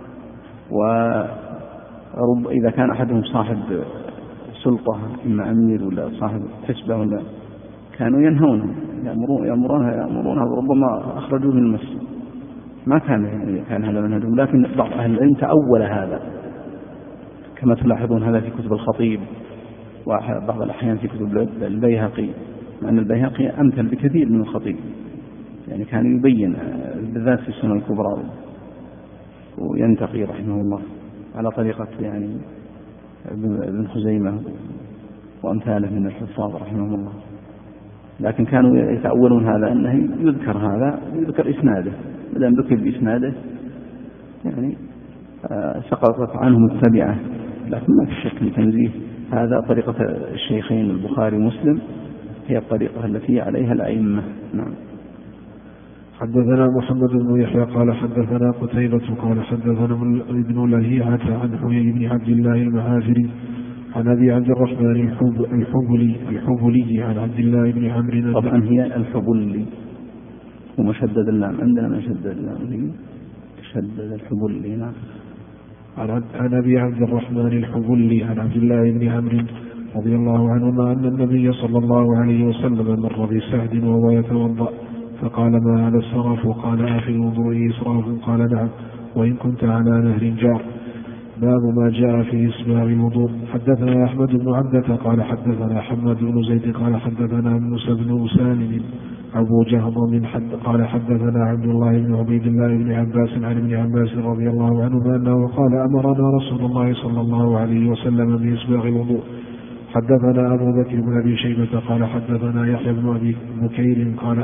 S1: وإذا كان أحدهم صاحب سلطة إما أمير ولا صاحب حسبة ولا كانوا ينهونه يأمرونها ربما أخرجوه من المسجد. ما كان هذا منهجهم، لكن بعض أهل العلم تأول هذا كما تلاحظون هذا في كتب الخطيب وبعض الأحيان في كتب البيهقي، مع أن البيهقي أمثل بكثير من الخطيب، يعني كان يبين بالذات في السنن الكبرى وينتقي رحمه الله على طريقة يعني ابن خزيمة وأمثاله من الحفاظ رحمه الله. لكن كانوا يتأولون هذا أنه يذكر هذا ويذكر إسناده، بدأ ذكر بإسناده يعني سقطت عنهم التبعة. لكن ما في شك لتنزيه هذا طريقة الشيخين البخاري ومسلم، هي الطريقة التي عليها الأئمة. نعم.
S2: حدثنا محمد بن يحيى قال حدثنا قتيبة قال حدثنا ابن لهيعة عن حيي بن عبد الله المعافري عن أبي عبد الرحمن الحبلي عن عبد الله بن عمرو.
S1: طبعا هي الحبلي ومشدد اللام، عندنا مشدد اللام شدد الحبلي. نعم.
S2: عن أبي عبد الرحمن الحبلي عن عبد الله بن عمرو رضي الله عنهما أن النبي صلى الله عليه وسلم مر بسعد وهو يتوضأ فقال ما هذا السرف؟ قال أفي الوضوء إسراف؟ قال نعم وإن كنت على نهر جار. باب ما جاء في إسباغ الوضوء. حدثنا أحمد بن عبدة قال حدثنا حماد بن زيد قال حدثنا موسى بن سالم أبو جهضم قال حدثنا عبد الله بن عبيد الله بن عباس عن ابن عباس رضي الله عنهما أنه قال أمرنا رسول الله صلى الله عليه وسلم بإسباغ الوضوء. حدثنا أبو بكر بن أبي شيبة قال حدثنا يحيى بن أبي بكير قال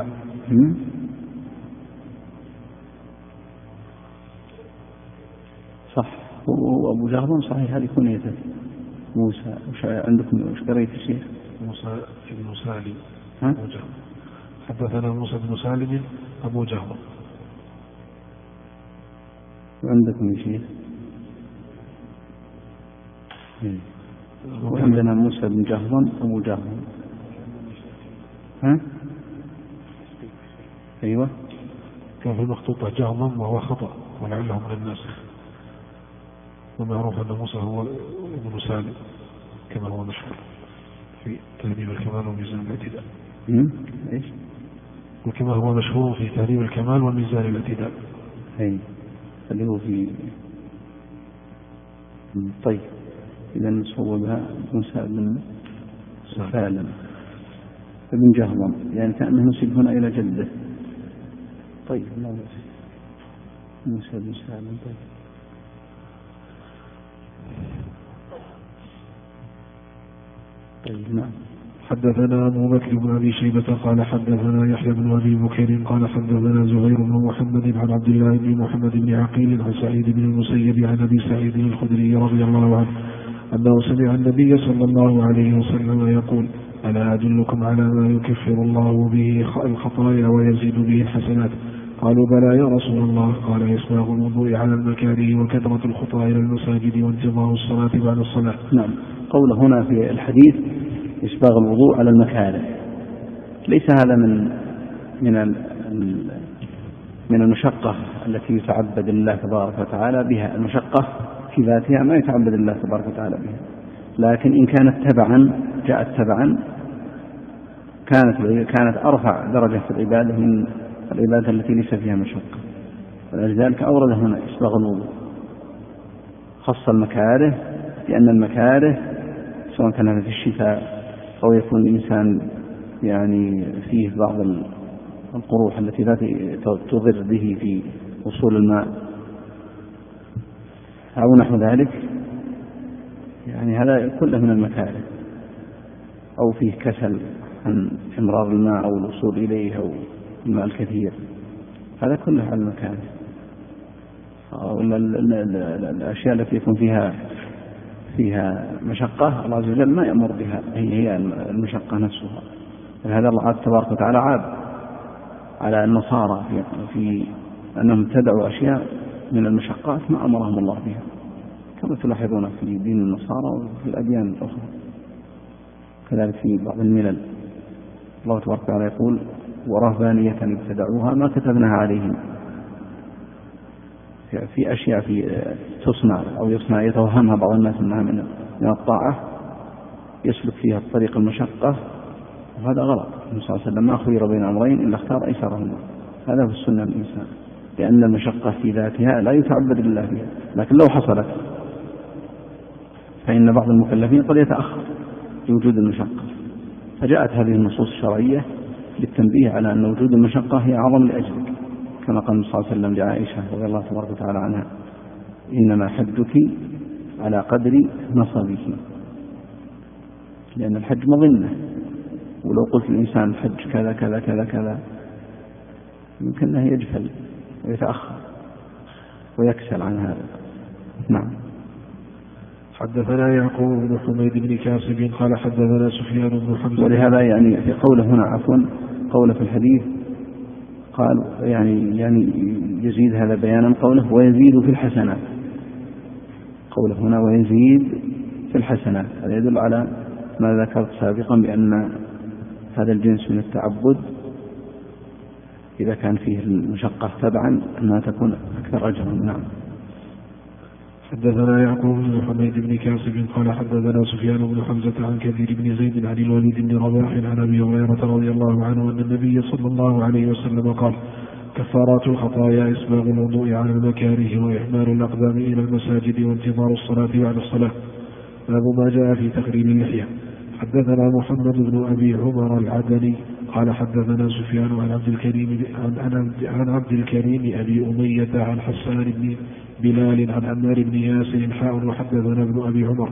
S1: صح، وأبو جهضم صحيح هذه كنيته موسى. عندكم وش قريت الشيخ؟
S2: موسى بن سالم أبو جهضم. حدثنا موسى بن سالم أبو جهضم.
S1: وعندكم يا شيخ؟ وعندنا موسى بن جهضم أبو جهضم. أيوة.
S2: كان في المخطوطة جهضم وهو خطأ ولعله من الناسخ، ومعروف أن موسى هو ابن سالم كما هو مشهور في تهذيب الكمال وميزان الاعتدال.
S1: إيش؟
S2: وكما هو مشهور في تهذيب الكمال وميزان الاعتدال.
S1: اللي هو في. طيب إذا نصوبها موسى بن سالم ابن جهضم، يعني كأنه نسب هنا إلى جده. طيب لا بأس. موسى بن سالم. طيب نعم.
S2: حدثنا أبو بكر بن أبي شيبة قال حدثنا يحيى بن أبي بكير قال حدثنا زهير بن محمد عن عبد الله بن محمد بن عقيل عن سعيد بن المسيب عن أبي سعيد الخدري رضي الله عنه أنه سمع النبي صلى الله عليه وسلم يقول ألا أدلكم على ما يكفر الله به الخطايا ويزيد به الحسنات؟ قالوا بلى يا رسول الله. قال إسباغ الوضوء على المكاره وكثرة الخطى إلى المساجد وانتظار الصلاة بعد الصلاة.
S1: نعم. قول هنا في الحديث إسباغ الوضوء على المكاره، ليس هذا من المشقة التي يتعبد الله تبارك وتعالى بها. المشقة في ذاتها ما يتعبد الله تبارك وتعالى بها، لكن إن كانت تبعا جاءت تبعا كانت أرفع درجة في العبادة من العبادة التي ليس فيها مشقة. ولذلك أورد هنا إسباغ الوضوء، خص المكاره لأن المكاره سواء كان في الشتاء أو يكون الإنسان يعني فيه بعض القروح التي لا تضر به في وصول الماء أو نحو ذلك، يعني هذا كله من المكاره، أو فيه كسل عن إمرار الماء أو الوصول إليه أو الماء الكثير، هذا كله على المكاره. أو الأشياء التي يكون فيها مشقة الله عز وجل ما يأمر بها، هي المشقة نفسها. هذا الله تبارك وتعالى عاب على النصارى في أنهم ابتدعوا أشياء من المشقات ما أمرهم الله بها، كما تلاحظون في دين النصارى وفي الأديان الأخرى، كذلك في بعض الملل. الله تبارك وتعالى يقول: ورهبانية ابتدعوها ما كتبناها عليهم. في أشياء تصنع أو يتوهمها بعض الناس أنها من الطاعة، يسلك فيها الطريق المشقة، وهذا غلط. النبي صلى الله عليه وسلم ما خير بين أمرين إلا اختار أيسرهما، هذا في السنة الإنسان، لأن المشقة في ذاتها لا يتعبد الله بها، لكن لو حصلت فإن بعض المكلفين قد يتأخر لوجود المشقة، فجاءت هذه النصوص الشرعية للتنبيه على أن وجود المشقة هي أعظم لأجلك، كما قال صلى الله عليه وسلم لعائشة رضي الله تبارك وتعالى عنها: إنما حجك على قدر نصبه، لأن الحج مظنة، ولو قلت الإنسان الحج كذا كذا كذا كذا يمكن أنه يجفل ويتأخر ويكسل عن هذا. نعم.
S2: حدثنا يعقوب بن حميد بن كاسب قال حدثنا سفيان بن حمزة.
S1: ولهذا يعني في قوله هنا قوله في الحديث قال يعني يزيد هذا بيانا قوله ويزيد في الحسنات، قوله هنا ويزيد في الحسنات، هذا يدل على ما ذكرت سابقا بأن هذا الجنس من التعبد إذا كان فيه المشقة تبعا أنها تكون أكثر أجرا. نعم.
S2: حدثنا يعقوب بن حميد بن كاسب قال حدثنا سفيان بن حمزة عن كثير بن زيد عن الوليد بن رباح عن أبي هريرة رضي الله عنه أن النبي صلى الله عليه وسلم قال: كفارات الخطايا إسباغ الوضوء على المكاره وإحمال الأقدام إلى المساجد وانتظار الصلاة بعد الصلاة. باب ما جاء في تقريب اللحية. حدثنا محمد بن أبي عمر العدني قال حدثنا سفيان عن عبد الكريم أبي أمية عن حسان بن بلال عن عمار بن ياسر حاء. وحدثنا ابن أبي عمر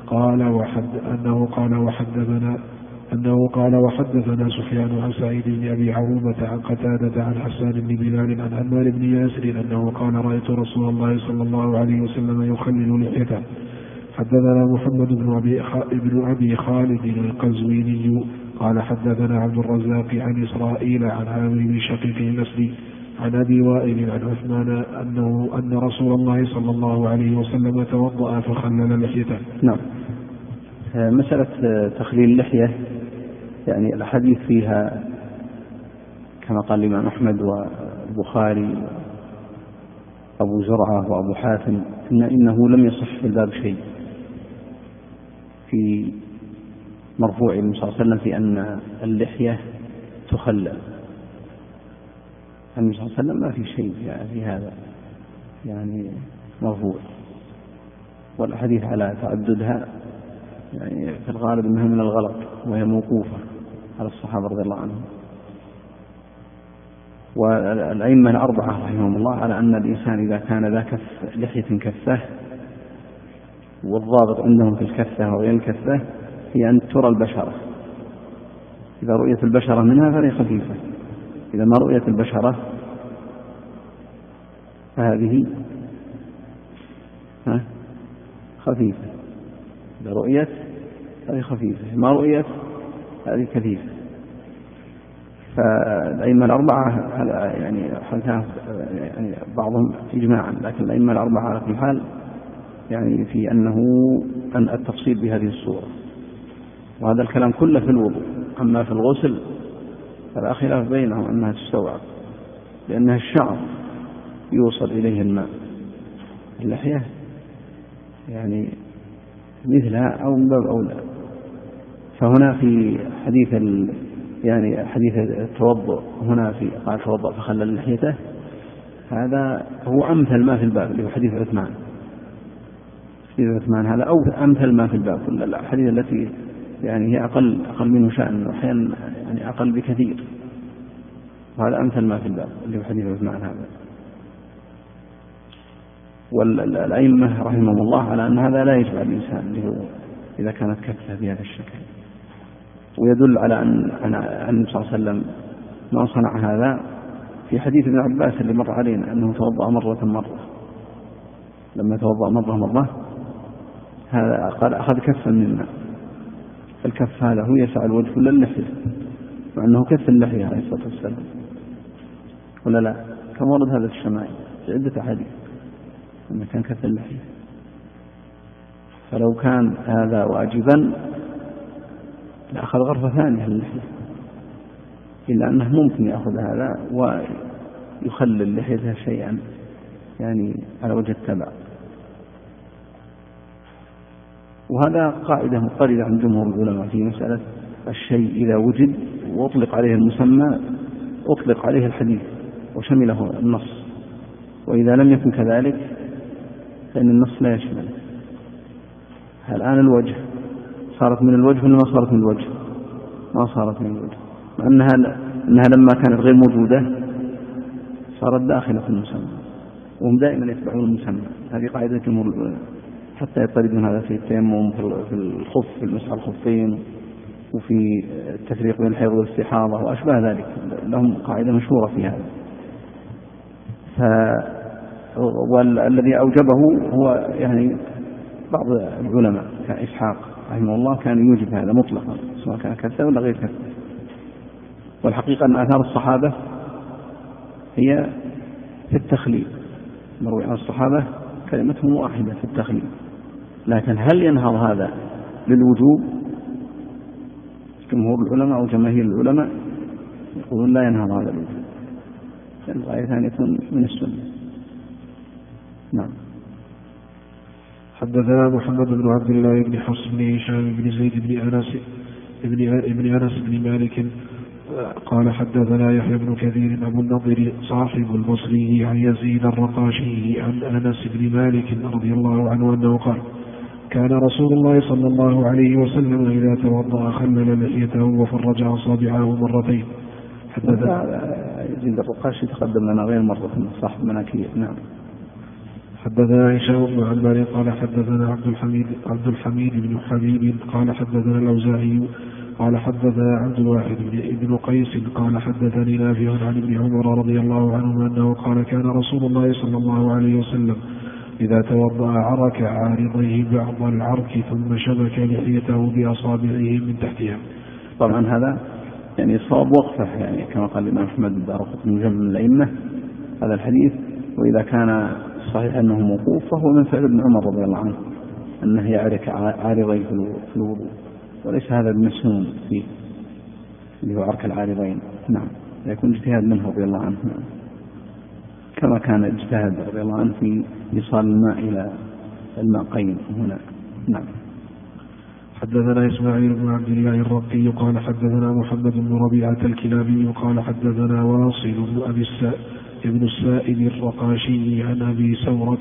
S2: أنه قال وحدثنا سفيان عن سعيد بن أبي عروبة عن قتادة عن حسان بن بلال عن عمار بن ياسر أنه قال: رأيت رسول الله صلى الله عليه وسلم يخلل لحيته. حدثنا محمد بن أبي خالد القزويني قال حدثنا عبد الرزاق عن إسرائيل عن عامر بن شقيق الأسدي عن أبي وائل عن عثمان أن رسول الله صلى الله عليه وسلم توضأ فخلل لحيته.
S1: نعم. مسألة تخليل اللحية يعني الحديث فيها كما قال الإمام أحمد والبخاري وأبو زرعة وأبو حاتم إنه لم يصح في الباب شيء في مرفوع النبي صلى الله عليه وسلم في أن اللحية تخلل. النبي صلى الله عليه وسلم ما في شيء في هذا يعني مرفوع، والحديث على تعددها يعني في الغالب أنها من الغلط وهي موقوفة على الصحابة رضي الله عنهم. والأئمة الأربعة رحمهم الله على أن الإنسان إذا كان ذا لحية كفة، والضابط عندهم في الكفة وغير الكفة هي أن ترى البشرة، إذا رؤيت البشرة منها فهي خفيفة، إذا ما رؤيت البشرة فهذه خفيفة، إذا رؤيت هذه خفيفة، ما رؤيت هذه كثيفة. فالأئمة الأربعة يعني بعضهم إجماعا، لكن الأئمة الأربعة على كل حال يعني في أن التفصيل بهذه الصورة، وهذا الكلام كله في الوضوء. أما في الغسل فلا خلاف بينهم أنها تستوعب، لأنها الشعر يوصل إليه الماء، اللحية يعني مثلها أو من باب أولى. فهنا في حديث التوضؤ هنا في قال توضأ فخلل لحيته، هذا هو أمثل ما في الباب اللي هو حديث عثمان. حديث عثمان هذا أو أمثل ما في الباب. كل الأحاديث التي يعني هي أقل منه شأن وأحيانا يعني أقل بكثير، وهذا أمثل ما في الباب اللي هو حديث عثمان هذا. والأئمة رحمهم الله على أن هذا لا يجب على الإنسان اللي هو إذا كانت كفة بهذا الشكل، ويدل على أن النبي صلى الله عليه وسلم ما صنع هذا في حديث ابن عباس اللي مر علينا أنه توضأ مرة، لما توضأ مرة هذا قال أخذ كفا من الماء، الكف هذا هو يسع الوجه ولا اللحية، مع أنه كف اللحية عليه الصلاة والسلام ولا لا؟ كم ورد هذا في الشمائل في عدة أحاديث أنه كان كف اللحية. فلو كان هذا واجبا لأخذ غرفة ثانية للحية، إلا أنه ممكن يأخذ هذا ويخلل لحيته شيئا يعني على وجه التبع. وهذا قاعدة مضطردة عند جمهور العلماء في مسألة الشيء إذا وجد وأطلق عليه المسمى أطلق عليه الحديث وشمله النص، وإذا لم يكن كذلك فإن النص لا يشمله. الآن الوجه صارت من الوجه ولا ما صارت من الوجه؟ ما صارت من الوجه، مع أنها لما كانت غير موجودة صارت داخلة في المسمى، وهم دائما يتبعون المسمى. هذه قاعدة جمهور العلماء، حتى يطردون هذا في التيمم في الخف في المسح الخفين وفي التفريق بين الحيض والاستحاضة وأشبه ذلك، لهم قاعدة مشهورة في هذا. والذي أوجبه هو يعني بعض العلماء كإسحاق رحمه الله كان يوجب هذا مطلقا سواء كان كذا ولا غير كذا. والحقيقة أن آثار الصحابة هي في التخليل، مروي عن الصحابة كلمتهم واحدة في التخليل، لكن هل ينهض هذا للوجوب؟ جمهور العلماء أو جماهير العلماء يقولون لا ينهض هذا الوجوب، لأن الغاية ثانية من السنة. نعم.
S2: حدثنا محمد بن عبد الله بن حفص بن هشام بن زيد بن أنس بن مالك قال حدثنا يحيى بن كثير أبو النضر صاحب البصري عن يزيد الرقاشي عن أنس بن مالك رضي الله عنه أنه قال كان رسول الله صلى الله عليه وسلم إذا توضأ خلل لحيته وفرج أصابعه مرتين.
S1: حدثنا يزيد الرقاشي تقدم لنا غير مرة صاحب مناكير. نعم.
S2: حدثنا هشام بن عمار قال حدثنا عبد الحميد بن حبيب قال حدثنا الأوزاعي قال حدثنا عبد الواحد بن قيس قال حدثني نافع عن ابن عمر رضي الله عنهما أنه قال كان رسول الله صلى الله عليه وسلم إذا توضأ عرك عارضيه بعض العرك ثم شبك لحيته بأصابعه من تحتها.
S1: طبعا هذا يعني صواب وقفه، يعني كما قال الإمام أحمد الدارقطني من جمع الأئمة هذا الحديث، وإذا كان صحيح أنه موقوف فهو من فعل ابن عمر رضي الله عنه أنه يعرك عارضيه في الوضوء، وليس هذا المسنون فيه اللي هو عرك العارضين. نعم، يكون اجتهاد منه رضي الله عنه، كما كان اجتهاد رضي الله عنه في إيصال الماء إلى الماقين هنا. نعم.
S2: حدثنا إسماعيل بن عبد الله الرقي قال حدثنا محمد بن ربيعة الكلابي قال حدثنا واصل بن السائب الرقاشي عن أبي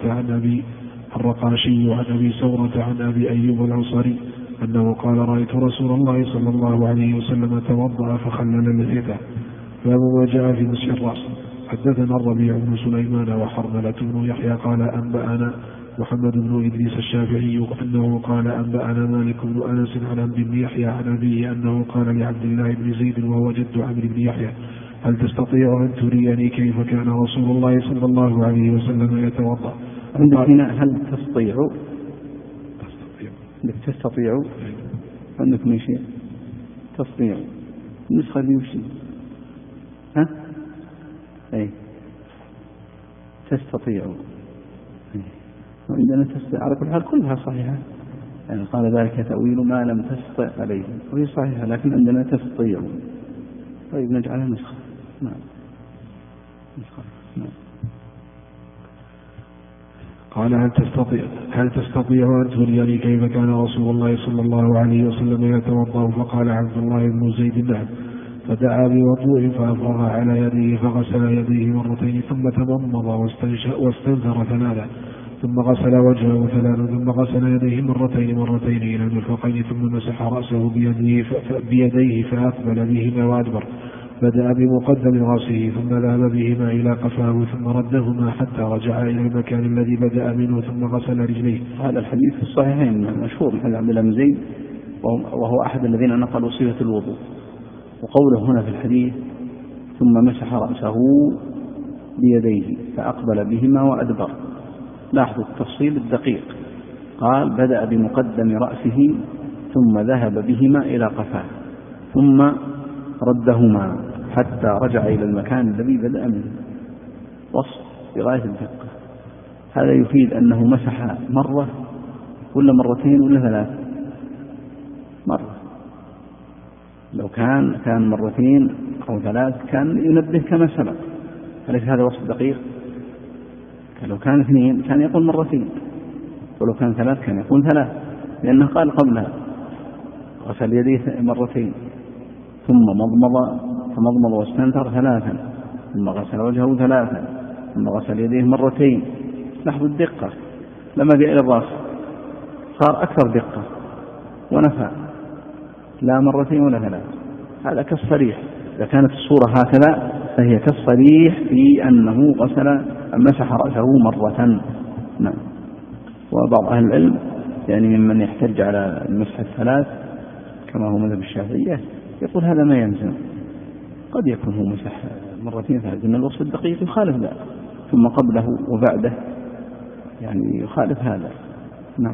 S2: سورة عن أبي أيوب الأنصاري أنه قال رأيت رسول الله صلى الله عليه وسلم توضأ فخلل لحيته. باب ما جاء في مسح الرأس. حدثنا الربيع بن سليمان وحرملة بن يحيى قال أنبأنا محمد بن إدريس الشافعي أنه قال أنبأنا مالك بن أنس عن عبد بن يحيى عن أبيه أنه قال لعبد الله بن زيد وهو جد عمرو بن يحيى هل تستطيع أن تريني كيف كان رسول الله صلى الله عليه وسلم يتوضأ؟
S1: عندك هنا هل تستطيع عندك من شيء تستطيع النسخة دي وشي أي تستطيع وعندنا تستطيع على كل حال كلها صحيحة، يعني قال ذلك تأويل ما لم تستطع عليه وهي صحيحة، لكن عندنا تستطيع. طيب نجعلها نسخة. نعم.
S2: قال هل تستطيع أن تريني كيف كان رسول الله صلى الله عليه وسلم يتوضأ؟ فقال عبد الله بن زيد نعم. فدعا بوضوء فأفرغ على يديه فغسل يديه مرتين ثم تمضمض واستنثر ثلاثا ثم غسل وجهه ثلاثا ثم غسل يديه مرتين إلى المرفقين ثم مسح رأسه بيديه فأقبل بهما وأدبر. بدأ بمقدم رأسه ثم ذهب بهما إلى قفاه ثم ردهما حتى رجع إلى المكان الذي بدأ منه ثم غسل رجليه.
S1: هذا الحديث في الصحيحين مشهور من عبد الله بن زيد وهو أحد الذين نقلوا صفة الوضوء. وقوله هنا في الحديث ثم مسح رأسه بيديه فأقبل بهما وأدبر، لاحظوا التفصيل الدقيق، قال بدأ بمقدم رأسه ثم ذهب بهما إلى قفاه ثم ردهما حتى رجع إلى المكان الذي بدأ منه. وصف بغاية الدقة. هذا يفيد أنه مسح مرة ولا مرتين ولا ثلاث؟ مرة. لو كان مرتين أو ثلاث كان ينبه كما سبق، فليس هذا وصف دقيق. لو كان اثنين كان يقول مرتين، ولو كان ثلاث كان يقول ثلاث، لأنه قال قبلها غسل يديه مرتين ثم مضمض واستنثر ثلاثا ثم غسل وجهه ثلاثا ثم غسل يديه مرتين. لاحظوا الدقة، لما جاء إلى الرأس صار أكثر دقة ونفع، لا مرتين ولا ثلاث. هذا كالصريح، إذا كانت الصورة هكذا فهي كالصريح في أنه مسح رأسه مرة. نعم. وبعض أهل العلم يعني ممن يحتج على المسح الثلاث كما هو مذهب الشافعية يقول هذا ما يلزم، قد يكون هو مسح مرتين ثلاث، إن الوصف الدقيق يخالف ذلك، ثم قبله وبعده يعني يخالف هذا. نعم.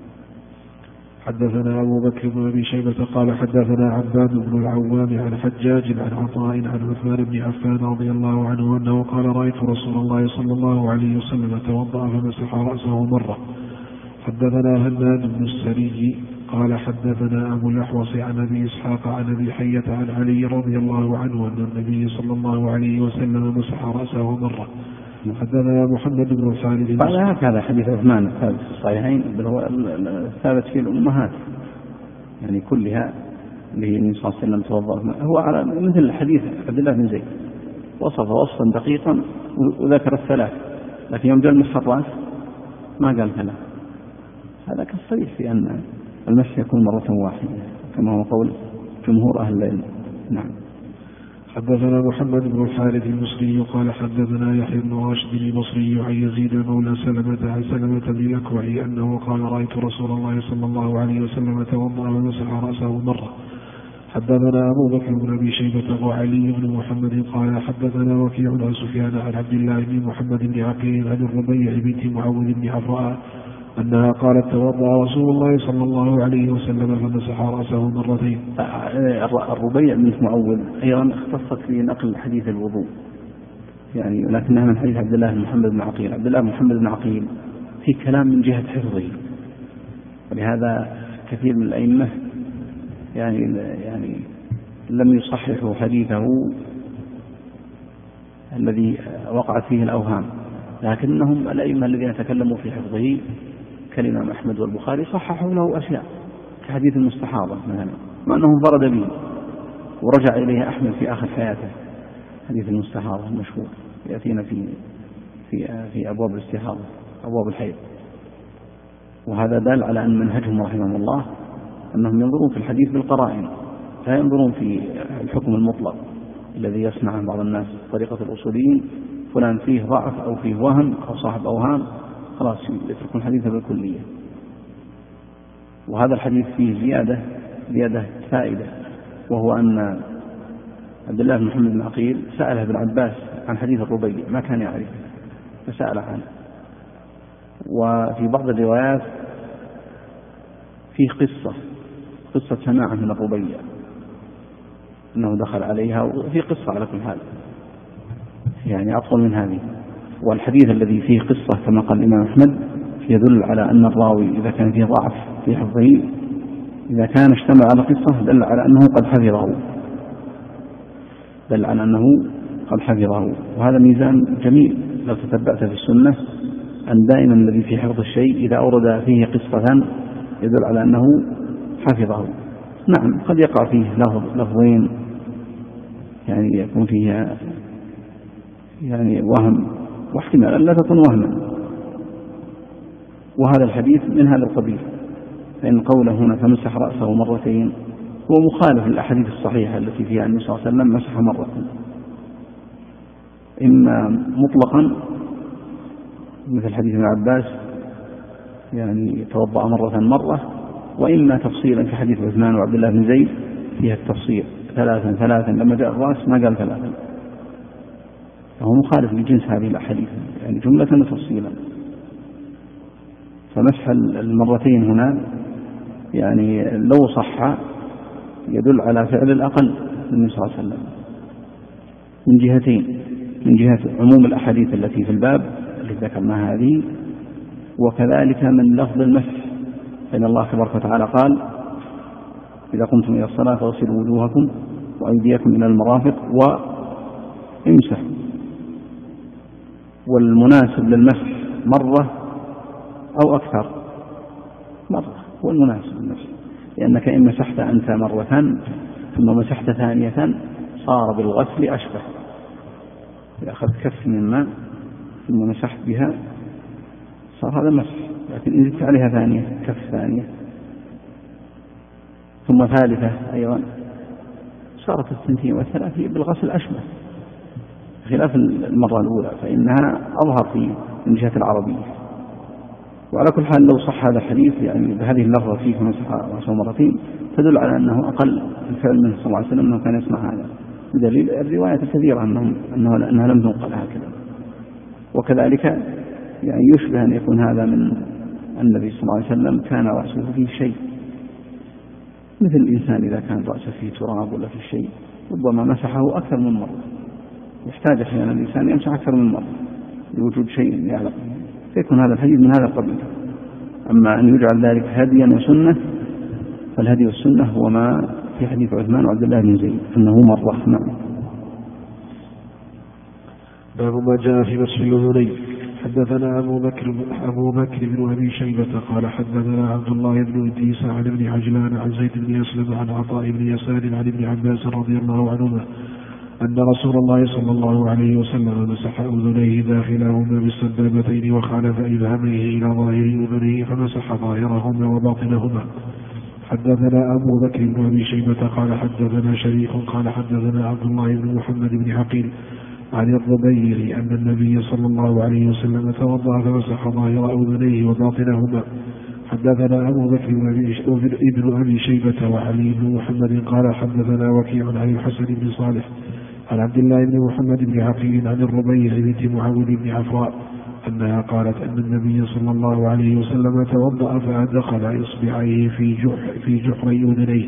S2: حدثنا أبو بكر بن أبي شيبة قال حدثنا عباد بن العوام عن حجاج عن عطاء عن عثمان بن عفان رضي الله عنه أنه قال رأيت رسول الله صلى الله عليه وسلم توضأ فمسح رأسه مرة. حدثنا هناد بن السري قال حدثنا أبو الأحوص عن أبي إسحاق عن أبي حية عن علي رضي الله عنه أن النبي صلى الله عليه وسلم مسح رأسه مرة. حدثنا محمد بن خالد
S1: قال هكذا حديث عثمان الثابت في الصحيحين، بل هو الثابت في الأمهات يعني كلها، اللي النبي صلى الله عليه وسلم توضأ، هو على مثل حديث عبد الله بن زيد، وصف وصفا دقيقا وذكر الثلاث، لكن يوم جاء المسح الرأس ما قال ثلاث. هذا كالصريح في أن المسح يكون مرة واحدة كما هو قول جمهور أهل العلم. نعم.
S2: حدثنا محمد بن الحارث المصري قال حدثنا يحيى بن راشد المصري عن يزيد مولى سلمة عن سلمة بن الأكوع أنه قال رأيت رسول الله صلى الله عليه وسلم توضأ ومسح رأسه مرة. حدثنا أبو بكر بن أبي شيبة وعلي بن محمد قال حدثنا وكيع عن سفيان عن عبد الله بن محمد بن عقيل عن الربيع بنت معوذ بن عفراء أنها قالت توضأ رسول الله صلى الله عليه وسلم فمسح رأسه مرتين.
S1: الربيع بنت معوذ أيضا اختصت في نقل حديث الوضوء يعني، لكنها من حديث عبد الله بن محمد بن عقيل. عبد الله بن محمد بن عقيل في كلام من جهة حفظه، ولهذا كثير من الأئمة يعني لم يصححوا حديثه الذي وقعت فيه الأوهام، لكنهم الأئمة الذين تكلموا في حفظه كالإمام أحمد والبخاري صححوا له أشياء كحديث المستحاضة مثلا، مع أنه انفرد به ورجع إليه أحمد في آخر حياته. حديث المستحاضة المشهور يأتينا في أبواب الاستحاضة، أبواب الحيض. وهذا دال على أن منهجهم رحمه الله أنهم ينظرون في الحديث بالقرائن، لا ينظرون في الحكم المطلق الذي يصنعه بعض الناس طريقة الأصوليين، فلان فيه ضعف أو فيه وهم أو صاحب أوهام خلاص يتركون الحديث بالكلية. وهذا الحديث فيه زيادة فائدة، وهو أن عبد الله بن محمد بن عقيل سأله ابن عباس عن حديث الربيع، ما كان يعرفه فسأله عنه. وفي بعض الروايات فيه قصة سماعه من الربيع أنه دخل عليها، وفي قصة على كل حال يعني أطول من هذه. والحديث الذي فيه قصة كما قال الإمام أحمد يدل على أن الراوي إذا كان فيه ضعف في حفظه، إذا كان اشتمل على قصة دل على أنه قد حفظه. وهذا ميزان جميل لو تتبعت في السنة، أن دائما الذي في حفظ الشيء إذا أورد فيه قصة يدل على أنه حفظه. نعم قد يقع فيه لفظين يعني يكون فيها يعني وهم، واحتمال أن لا تكون وهما، وهذا الحديث من هذا القبيل، فإن قوله هنا فمسح رأسه مرتين هو مخالف للأحاديث الصحيحة التي فيها أن النبي صلى الله عليه وسلم مسح مرة، إما مطلقا مثل حديث ابن عباس يعني توضأ مرة، وإما تفصيلا في حديث عثمان وعبد الله بن زيد فيها التفصيل ثلاثا لما جاء الرأس ما قال ثلاثا، فهو مخالف لجنس هذه الأحاديث يعني جملة وتفصيلا. فمسح المرتين هنا يعني لو صح يدل على فعل الأقل للنبي صلى الله عليه وسلم من جهتين، من جهة عموم الأحاديث التي في الباب التي ذكرناها هذه، وكذلك من لفظ المسح، فإن الله تبارك وتعالى قال إذا قمتم إلى الصلاة فاغسلوا وجوهكم وأيديكم إلى المرافق وامسحوا، والمناسب للمسح مرة أو أكثر، مرة هو المناسب للمسح، لأنك إن مسحت أنت مرة ثم مسحت ثانية صار بالغسل أشبه، إذا أخذت كف من الماء ثم مسحت بها صار هذا مسح، لكن إن زدت عليها ثانية كف ثانية ثم ثالثة أيضا صارت الثنتين والثلاثة بالغسل أشبه، خلاف المرة الأولى فإنها أظهر في من جهة العربية. وعلى كل حال لو صح هذا الحديث يعني بهذه اللفظة فيه مسح رأسه مرتين تدل على أنه أقل الفعل منه صلى الله عليه وسلم أنه كان يسمع هذا، بدليل الروايات الكثيرة أنها لم تنقل هكذا. وكذلك يعني يشبه أن يكون هذا من النبي صلى الله عليه وسلم كان رأسه فيه شيء، مثل الإنسان إذا كان رأسه فيه تراب ولا فيه شيء ربما مسحه أكثر من مرة، يحتاج أحيانا الإنسان يمسح أكثر من مرة لوجود شيء يعلق، فيكون هذا الحديث من هذا القبيل. أما أن يجعل ذلك هديا وسنة فالهدي والسنة هو ما في حديث عثمان وعبد الله بن زيد أنه مرة. نعم.
S2: باب ما جاء في مسح الأذنين. حدثنا أبو بكر بن أبي شيبة قال حدثنا عبد الله بن إدريس عن ابن عجلان عن زيد بن أسلم عن عطاء بن يسار عن ابن عباس رضي الله عنهما أن رسول الله صلى الله عليه وسلم مسح أذنيه داخلهما بالسبابتين وخالف إبهاميه إلى ظاهر أذنيه فمسح ظاهرهما وباطنهما. حدثنا أبو بكر بن أبي شيبة قال حدثنا شريك قال حدثنا عبد الله بن محمد بن عقيل عن الربيع أن النبي صلى الله عليه وسلم توضأ فمسح ظاهر أذنيه وباطنهما. حدثنا أبو بكر بن أبي شيبة وعلي بن محمد قال حدثنا وكيع عن الحسن بن صالح عن عبد الله بن محمد بن عقيل عن الربيع بنت معاذ بن عفراء أنها قالت أن النبي صلى الله عليه وسلم توضأ فأدخل إصبعيه في جحر أذنيه.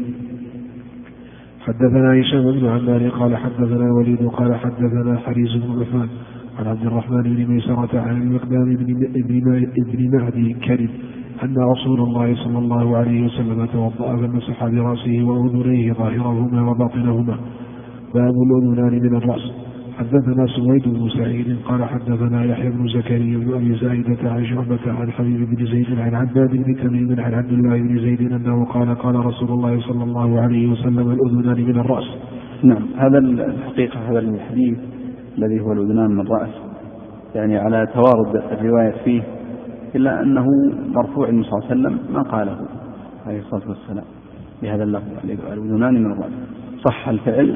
S2: حدثنا هشام بن عمار قال حدثنا وليد قال حدثنا حريز بن عثمان عن عبد الرحمن بن ميسرة عن المقدام بن معدي كرب أن رسول الله صلى الله عليه وسلم توضأ فمسح برأسه وأذنيه ظاهرهما وباطنهما. باب الأذنان من الرأس. حدثنا سويد بن سعيد قال حدثنا يحيى بن زكريا بن أبي زائدة عن شعبة عن حبيب بن زيد عن عباد بن تميم عن عبد الله بن زيد أنه قال قال رسول الله صلى الله عليه وسلم الأذنان من الرأس.
S1: نعم. هذا الحقيقة هذا الحديث الذي هو الأذنان من الرأس يعني على توارد الرواية فيه، إلا أنه مرفوع النبي صلى الله عليه وسلم ما قاله عليه الصلاة والسلام بهذا اللفظ الأذنان من الرأس. صح الفعل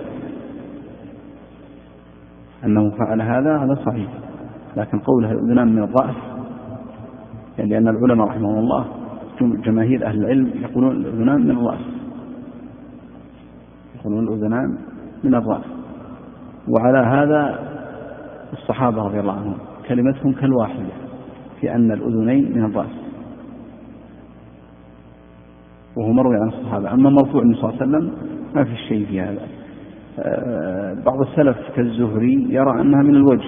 S1: أنه فعل هذا صحيح، لكن قوله الأذنان من الرأس يعني لأن العلماء رحمه الله جماهير أهل العلم يقولون الأذنان من الرأس، يقولون الأذنان من الرأس. وعلى هذا الصحابة رضي الله عنهم كلمتهم كالواحدة في أن الأذنين من الرأس، وهو مروي عن الصحابة. أما مرفوع النبي صلى الله عليه وسلم ما في شيء في هذا. بعض السلف كالزهري يرى أنها من الوجه،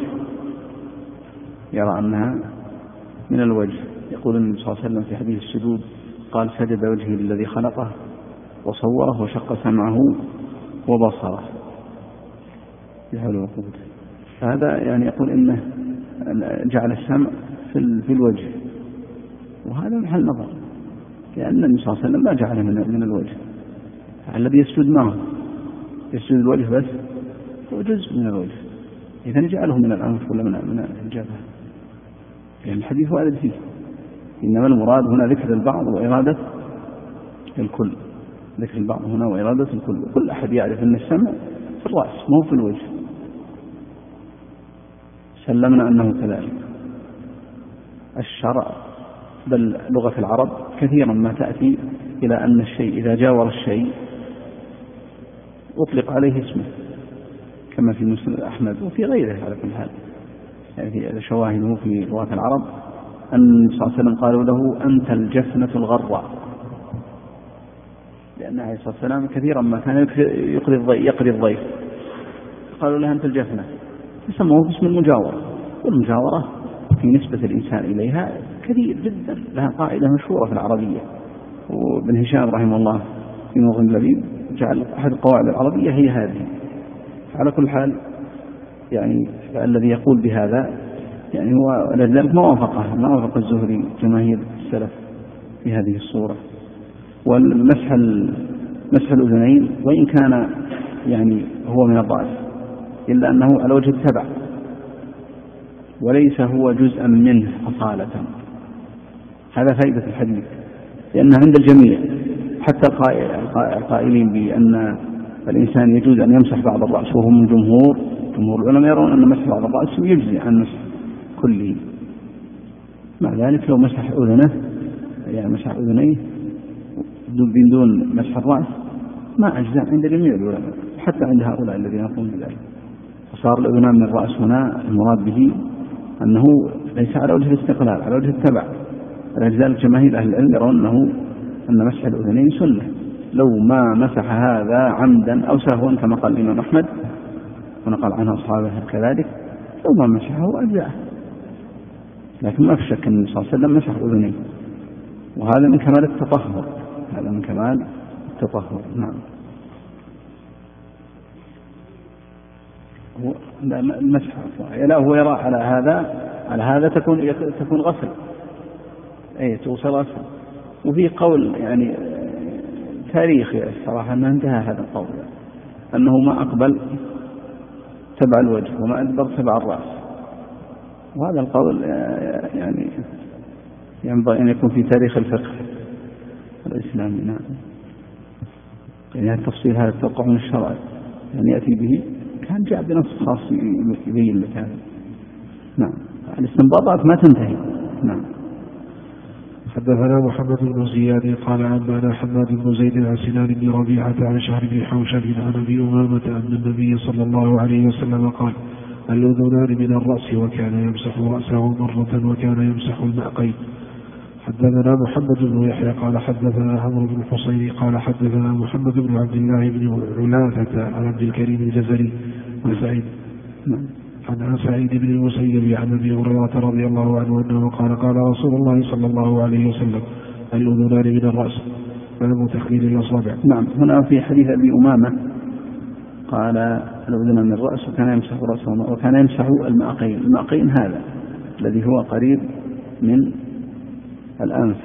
S1: يقول النبي صلى الله عليه وسلم في حديث السجود قال سجد وجهي للذي خلقه وصوره وشق سمعه وبصره بحول وقوته. فهذا يعني يقول إنه جعل السمع في الوجه، وهذا محل نظر، لأن النبي صلى الله عليه وسلم ما جعله من الوجه. الذي يسجد معه يسجد الوجه بس، هو جزء من الوجه، إذا نجعله من الأنف ولا من الجبهة، يعني الحديث وارد فيه، إنما المراد هنا ذكر البعض وإرادة الكل، ذكر البعض هنا وإرادة الكل. كل أحد يعرف أن السمع في الرأس مو في الوجه، سلمنا أنه كذلك. الشرع بل لغة العرب كثيرا ما تأتي إلى أن الشيء إذا جاور الشيء أطلق عليه اسمه، كما في مسند أحمد وفي غيره على كل حال، يعني شواهده في لغة العرب أن النبي صلى الله عليه وسلم قالوا له أنت الجفنة الغراء، لأن عليه الصلاة والسلام كثيرا ما كان يقري الضيف قالوا له أنت الجفنة، فسموه باسم المجاورة، والمجاورة في نسبة الإنسان إليها كثير جدا، لها قاعدة مشهورة في العربية، وابن هشام رحمه الله في مغني اللبيب جعل أحد القواعد العربية هي هذه. على كل حال يعني الذي يقول بهذا يعني هو لذلك ما وافق الزهري جماهير السلف في هذه الصورة. والمسح الأذنين وإن كان يعني هو من الرأس إلا أنه على وجه التبع وليس هو جزءا منه أصالة، هذا فائدة الحديث، لأنه عند الجميع حتى القائلين بأن الإنسان يجوز أن يمسح بعض الرأس، وهم جمهور العلماء يرون أن مسح بعض الرأس يجزي عن مسح كله. مع ذلك لو مسح أذنه يعني مسح أذنيه بدون مسح الرأس ما أجزاء عند جميع العلماء، حتى عند هؤلاء الذين يقولون بذلك. فصار الأذنان من الرأس هنا المراد به أنه ليس على وجه الاستقلال، على وجه التبع. لذلك جماهير أهل العلم يرون أن مسح الأذنين سنة، لو ما مسح هذا عمدا أو سهوا كما قال الإمام أحمد ونقل عنه أصحابه كذلك، لو ما مسحه أجزاءه، لكن ما في شك أن النبي صلى الله عليه وسلم مسح أذنيه، وهذا من كمال التطهر، هذا من كمال التطهر. نعم. المسح لا هو يرى على هذا تكون غسل، أي توصل غسل. وفي قول يعني تاريخي الصراحة أنه انتهى هذا القول، أنه ما أقبل تبع الوجه وما أدبر تبع الرأس، وهذا القول يعني ينبغي أن يكون في تاريخ الفقه الإسلامي. نعم. يعني التفصيل هذا التوقع من الشرع يعني يأتي به كان جاء بنص خاص يبين لك هذا. نعم. الاستنباطات ما تنتهي. نعم.
S2: حدثنا محمد بن زياد قال أنبأنا حماد بن زيد عن سنان بن ربيعة عن شهر بن حوشب عن أبي أمامة أن النبي صلى الله عليه وسلم قال الأذنان من الرأس، وكان يمسح رأسه مرة وكان يمسح المعقين. حدثنا محمد بن يحيى قال حدثنا عمرو بن الحصين قال حدثنا محمد بن عبد الله بن علاثة عن عبد الكريم الجزري عن سعيد بن المسيب عن أبي هريرة رضي الله عنه أنه قال رسول الله صلى الله عليه وسلم الأذنان من الرأس، باب تخليل الأصابع.
S1: نعم. هنا في حديث أبي أمامة قال الأذنان من الرأس وكان يمسح رأسه وكان يمسح المعقين. المعقين هذا الذي هو قريب من الأنف،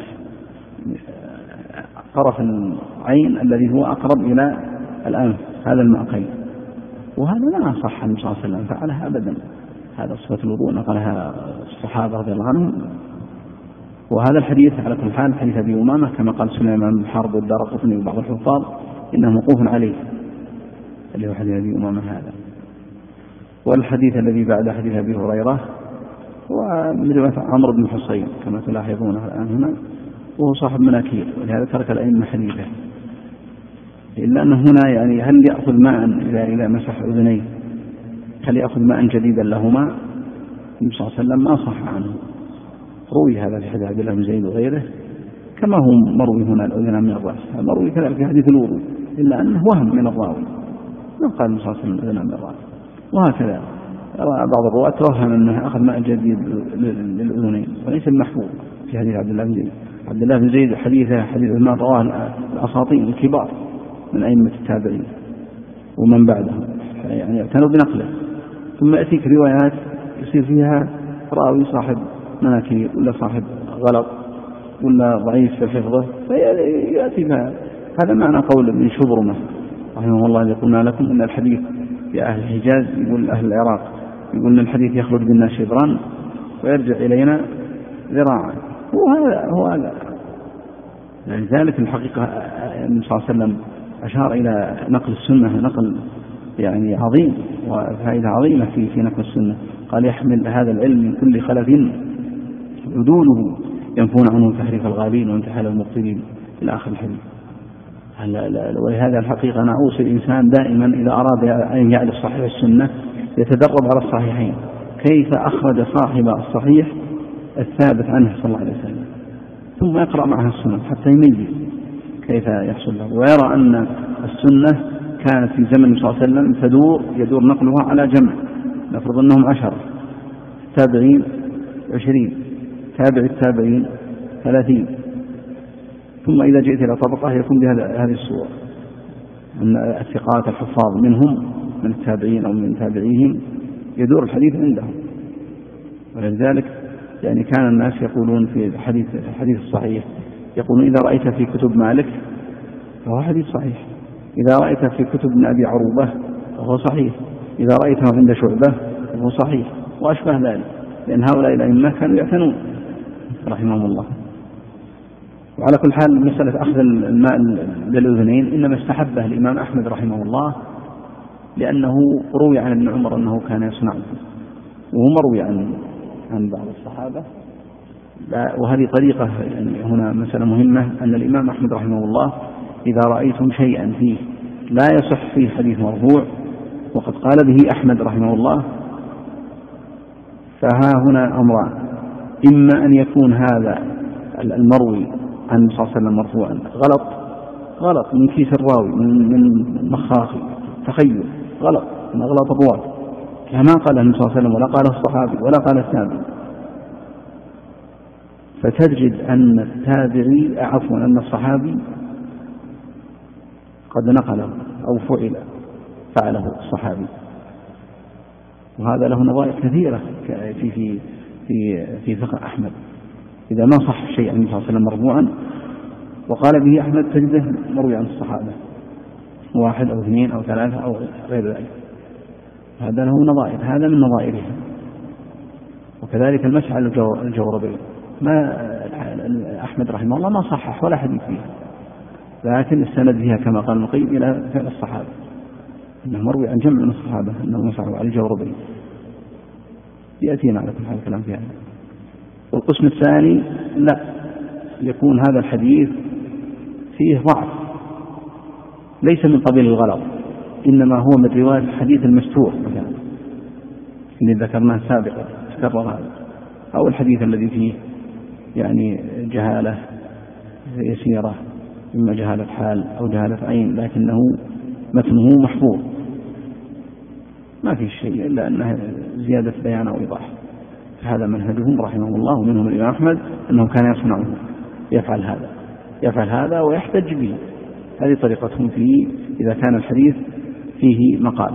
S1: طرف العين الذي هو أقرب إلى الأنف، هذا المعقين. وهذا ما صح النبي صلى الله عليه وسلم فعلها أبدا، هذا صفة الوضوء نقلها الصحابة رضي الله عنهم. وهذا الحديث على كل حال حديث أبي أمامة كما قال سليمان بن حرب والدارقطني وبعض الحفاظ إنه موقوف عليه، اللي هو حديث أبي أمامة هذا. والحديث الذي بعد حديث أبي هريرة هو من رواية عمرو بن الحصين كما تلاحظون الآن هنا، وهو صاحب مناكير، ولهذا ترك الأئمة حديثه. إلا أنه هنا يعني هل يأخذ ماء إذا مسح أذنيه، هل يأخذ ماء جديدا لهما؟ النبي صلى الله عليه وسلم ما صح عنه. روي هذا في حديث عبد الله بن زيد وغيره كما هو مروي هنا الأذنان من الرأس، مروي كذلك في حديث الوضوء، إلا أنه وهم من الراوي، ما قال النبي صلى الله عليه وسلم الأذنان من الرأس. وهكذا بعض الرواة توهم أنه أخذ ماء جديد للأذنين، وليس المحفوظ في حديث عبد الله بن زيد. عبد الله بن زيد حديث ما رواه الأساطين الكبار من أئمة التابعين ومن بعدهم، يعني اعتنوا بنقله. ثم يأتيك روايات يصير فيها راوي صاحب مناكير ولا صاحب غلط ولا ضعيف في حفظه، فيأتي هذا معنى قول ابن شبرمة رحمه الله الذي قلنا لكم إن الحديث في أهل الحجاز، يقول أهل العراق يقول أن الحديث يخرج بالناس شبرا ويرجع إلينا ذراعا. هو هذا. لذلك الحقيقة النبي صلى الله عليه وسلم أشار إلى نقل السنة، نقل يعني عظيم وفائدة عظيمة في نقل السنة. قال يحمل هذا العلم من كل خلف عدوله ينفون عنه تحريف الغالين وانتحال المبطلين إلى آخر الحديث. ولهذا الحقيقة أنا أوصي الإنسان دائما إذا أراد أن يعرف صحيح السنة يتدرب على الصحيحين، كيف أخرج صاحب الصحيح الثابت عنه صلى الله عليه وسلم، ثم يقرأ معها السنة حتى يميز كيف يحصل له، ويرى أن السنة كانت في زمن صلى الله عليه وسلم يدور نقلها على جمع، نفرض أنهم 10، التابعين 20، تابع التابعين 30، ثم إذا جئت إلى طبقة يكون بهذه الصورة أن الثقات الحفاظ منهم من التابعين أو من تابعيهم يدور الحديث عندهم. ولذلك يعني كان الناس يقولون في الحديث الصحيح يقولون إذا رأيت في كتب مالك فهو حديث صحيح، إذا رأيت في كتب ابن أبي عروبة فهو صحيح، إذا رأيته عند شعبة فهو صحيح، وأشبه ذلك، لأن هؤلاء الأئمة كانوا يعتنون رحمهم الله. وعلى كل حال مسألة أخذ الماء للأذنين إنما استحبه الإمام أحمد رحمه الله لأنه روي عن ابن عمر أنه كان يصنعه، وهو مروي عن بعض الصحابة. وهذه طريقة يعني هنا مسألة مهمة، أن الإمام أحمد رحمه الله إذا رأيتم شيئا فيه لا يصح فيه حديث مرفوع وقد قال به أحمد رحمه الله فها هنا أمران: إما أن يكون هذا المروي عن النبي صلى الله عليه وسلم مرفوعا غلط من كيس الراوي، من مخاخي تخيل، غلط من أغلاط الرواة، كما قال النبي صلى الله عليه وسلم ولا قال الصحابي ولا قال التابعي، فتجد أن التابعي أن الصحابي قد نقله أو فعله الصحابي، وهذا له نظائر كثيرة في فقه أحمد. إذا ما صح شيء عن النبي صلى الله عليه وسلم مرفوعا وقال به أحمد تجده مروي عن الصحابة 1 أو 2 أو 3 أو غير ذلك، هذا له نظائر، هذا من نظائرها. وكذلك المسح على الجوربين، ما أحمد رحمه الله ما صحح ولا حديث فيها، لكن السند فيها كما قال ابن القيم إلى فعل الصحابة، أنه مروي عن جمع من الصحابة أنه مسحوا على الجوربين. يأتينا على كل حال الكلام فيها. والقسم الثاني لا، يكون هذا الحديث فيه ضعف ليس من قبيل الغلط، إنما هو من رواية الحديث المستور مثلا اللي ذكرناه سابقا، تكرر هذا، أو الحديث الذي فيه يعني جهالة يسيرة، إما جهالة حال أو جهالة عين، لكنه متنه محفوظ ما في شيء إلا أنه زيادة بيان أو إيضاح. هذا منهجهم رحمهم الله، ومنهم الإمام أحمد أنه كان يصنعه، يفعل هذا ويحتج به. هذه طريقتهم فيه إذا كان الحديث فيه مقال.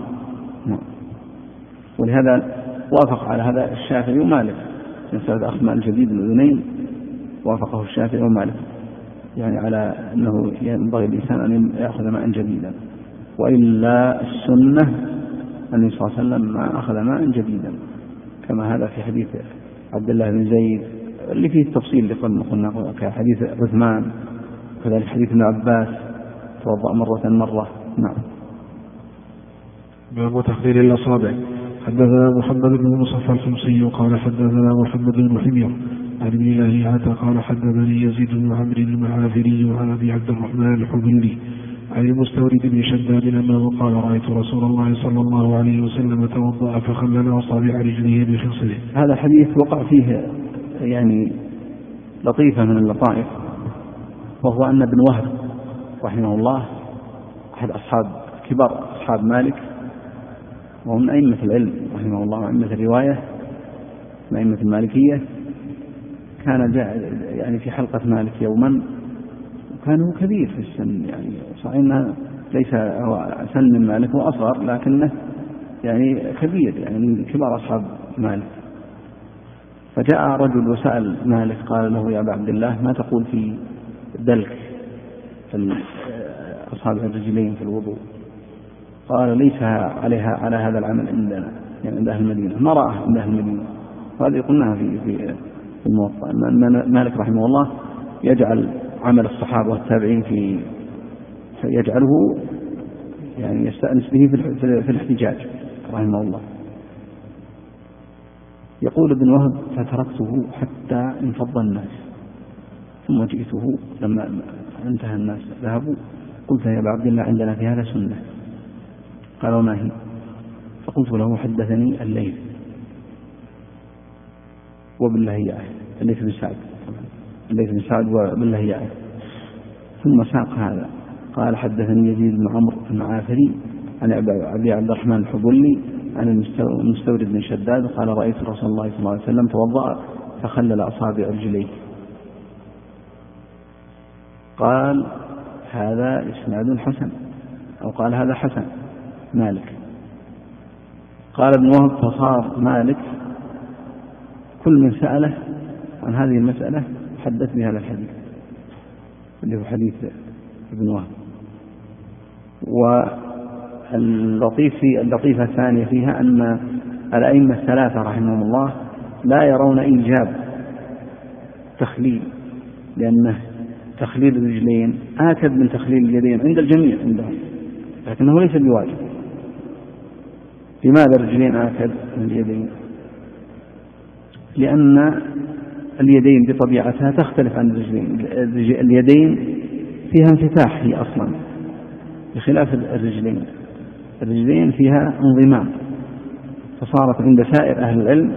S1: ولهذا وافق على هذا الشافعي ومالك، مسألة أخذ ماء الجديد الأذنين وافقه الشافعي ومالك، يعني على أنه ينبغي الإنسان أن يأخذ ماء جديدا، وإلا السنة النبي صلى الله عليه وسلم ما أخذ ماء جديدا، كما هذا في حديث عبد الله بن زيد اللي فيه التفصيل اللي قلنا، كحديث عثمان، وكذلك حديث ابن عباس توضأ مرة. نعم.
S2: باب تخليل الأصابع. حدثنا محمد بن مصطفى الخمسي قال حدثنا محمد بن حمير عن ابن لهيعة قال حدثني يزيد بن عمرو المعافري عن أبي عبد الرحمن الحبلي عن المستورد بن شداد أنه قال رأيت رسول الله صلى الله عليه وسلم توضأ فخلل أصابع رجليه بخصره.
S1: هذا الحديث وقع فيه يعني لطيفة من اللطائف، وهو أن ابن وهب رحمه الله أحد كبار أصحاب مالك، وهو من أئمة العلم رحمه الله وأئمة الرواية من أئمة المالكية، كان يعني في حلقة مالك يوما، وكان هو كبير في السن، يعني صحيح ليس هو سن من مالك وأصغر، لكنه يعني كبير، يعني من كبار أصحاب مالك. فجاء رجل وسأل مالك قال له: يا أبا عبد الله، ما تقول في دلك في أصابع الرجلين في الوضوء؟ قال ليس على هذا العمل عندنا، يعني عند أهل المدينة، ما رأى عند أهل المدينة. وهذه قلناها في الموطأ، أن مالك رحمه الله يجعل عمل الصحابة والتابعين يجعله يعني يستأنس به في الاحتجاج رحمه الله. يقول ابن وهب: فتركته حتى انفض الناس، ثم جئته لما انتهى الناس ذهبوا، قلت: يا أبا عبد الله، عندنا في هذا سنة. قال: وما هي؟ فقلت له: حدثني الليث وابن لهيعة، الليث بن سعد وابن لهيعة. ثم ساق هذا، قال: حدثني يزيد بن عمرو المعافري عن أبي عبد الرحمن الحبلي عن المستورد بن شداد قال: رأيت رسول الله صلى الله عليه وسلم توضأ فخلل أصابع رجليه. قال: هذا إسناد حسن، أو قال: هذا حسن مالك. قال ابن وهب: فصار مالك كل من سأله عن هذه المسألة حدث بهذا الحديث اللي هو حديث ابن وهب. اللطيفة الثانية فيها أن الأئمة الثلاثة رحمهم الله لا يرون إيجاب تخليل، لأنه تخليل الرجلين آكد من تخليل اليدين عند الجميع عندهم، لكنه ليس بواجب. لماذا الرجلين آكد من اليدين؟ لأن اليدين بطبيعتها تختلف عن الرجلين. اليدين فيها انفتاح هي أصلا، بخلاف الرجلين فيها انضمام، فصارت عند سائر أهل العلم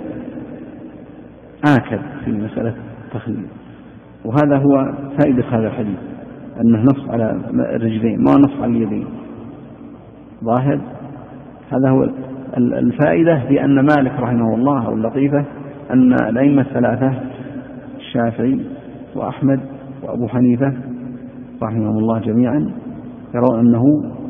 S1: آكد في مسألة التخليل. وهذا هو فائدة هذا الحديث، أنه نص على الرجلين ما نص على اليدين ظاهر. هذا هو الفائدة في أن مالك رحمه الله، أو اللطيفة أن الأئمة الثلاثة الشافعي وأحمد وأبو حنيفة رحمهم الله جميعا يرون أنه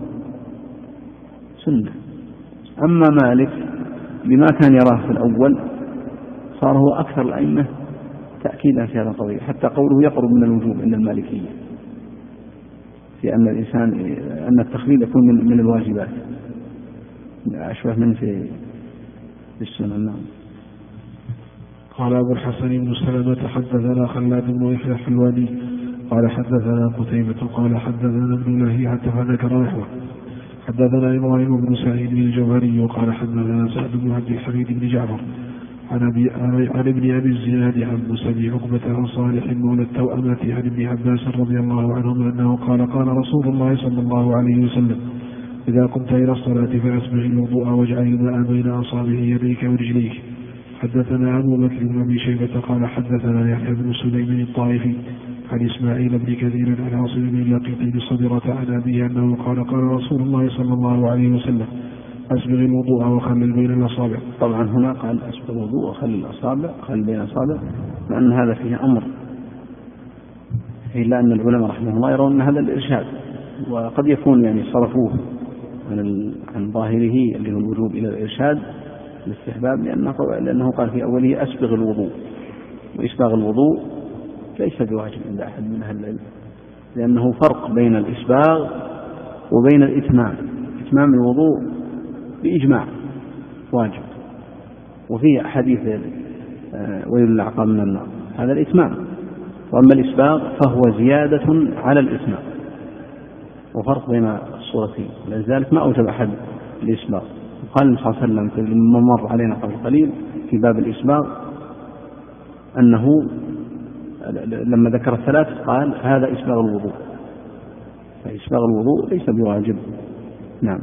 S1: سنة. أما مالك بما كان يراه في الأول صار هو أكثر الأئمة تأكيدا في هذا القضية، حتى قوله يقرب من الوجوب عند المالكية، في أن الإنسان أن التخليل يكون من الواجبات أشبه من في السنة.
S2: قال أبو الحسن بن سلمة: حدثنا خلاد بن يحيى الحلواني قال حدثنا قتيبة قال حدثنا ابن لهيعة فذكر نحوه. حدثنا إبراهيم بن سعيد الجوهري قال حدثنا سعد بن عبد الحميد بن جعفر عن ابن أبي الزناد عن موسى بن عقبة عن صالح مولى التوأمة عن ابن عباس رضي الله عنهما أنه قال رسول الله صلى الله عليه وسلم: إذا قمت إلى الصلاة فأسبغ الوضوء واجعل الماء بين أصابع يديك ورجليك. حدثنا أبو بكر بن أبي شيبة قال حدثنا يحيى بن سليم الطائفي عن إسماعيل بن كثير عن عاصم بن لقيط بن صبرة عن أبيه أنه قال رسول الله صلى الله عليه وسلم: أسبغ الوضوء وخلل بين الأصابع.
S1: طبعا هنا قال أسبغ الوضوء وخلل الأصابع، خلل بين الأصابع، لأن هذا فيه أمر، إلا أن العلماء رحمه الله يرون أن هذا الإرشاد، وقد يكون يعني صرفوه عن ظاهره اللي هو الوجوب إلى الإرشاد الاستحباب، لأنه قال في أوله أسبغ الوضوء، وإسباغ الوضوء ليس بواجب عند أحد من أهل العلم، لأنه فرق بين الإسباغ وبين الإتمام. إتمام الوضوء بإجماع واجب، وفيه حديث ويل الأعقاب من النار، هذا الإتمام. وأما الإسباغ فهو زيادة على الإتمام، وفرق بين الصورتين، لذلك ما أوجب أحد الإسباغ. قال النبي صلى الله عليه وسلم لما مر علينا قبل قليل في باب الإسباغ أنه لما ذكر الثلاث قال هذا إسباغ الوضوء، فإسباغ الوضوء ليس بواجب. نعم.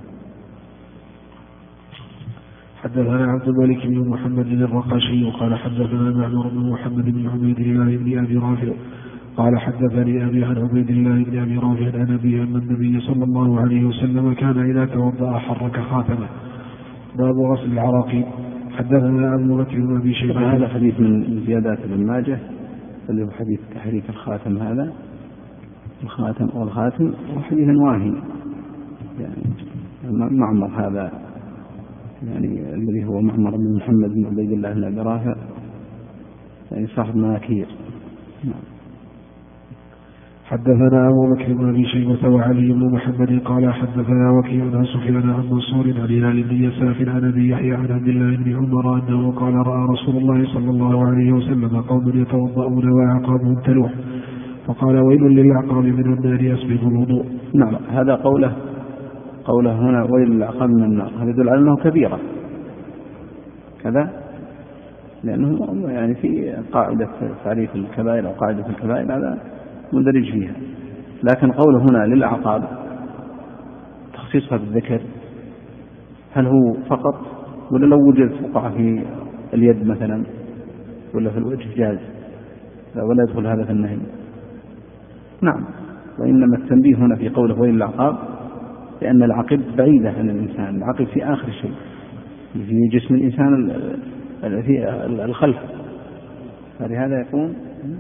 S2: حدثنا عبد الملك بن محمد الرقاشي وقال حدثنا معمر بن محمد بن عبيد الله بن أبي رافع قال حدثني أبي عن عبيد الله بن أبي رافع عن أبيه أن النبي صلى الله عليه وسلم كان إذا توضأ حرك خاتمه. باب غسل العراقيب. حدثنا أبو بكر بن أبي شيبة.
S1: هذا حديث من زيادات ابن ماجه اللي هو حديث تحريك الخاتم، هذا الخاتم أو الخاتم وحديث واهي، يعني معمر هذا يعني الذي هو معمر بن محمد بن عبيد الله بن أبي رافع يعني صاحب مناكير.
S2: حدثنا أبو بكر بن أبي شيبة وعلي بن محمد قال حدثنا وكيع عن سفيان عن منصور عن هلال بن يساف عن أبي يحيى عن عبد الله بن عمر أنه قال رأى رسول الله صلى الله عليه وسلم قوم يتوضؤون وأعقابهم تلوح فقال ويل للأعقاب من النار يسبق الوضوء.
S1: نعم، هذا قوله هنا ويل للأعقاب من النار، هذا يدل على أنه كبيرة كذا، لأنه يعني في قاعدة تعريف الكبائر أو قاعدة الكبائر هذا مندرج فيها، لكن قوله هنا للأعقاب تخصيصها بالذكر، هل هو فقط ولا لو وجد وقع في اليد مثلا ولا في الوجه جاز ولا يدخل هذا في النهي؟ نعم، وإنما التنبيه هنا في قوله ويل للأعقاب لأن العقب بعيدة عن الإنسان، العقب في آخر شيء في جسم الإنسان في الخلف، فلهذا يكون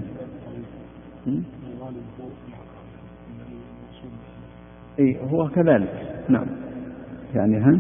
S1: أي هو كذلك. نعم يعني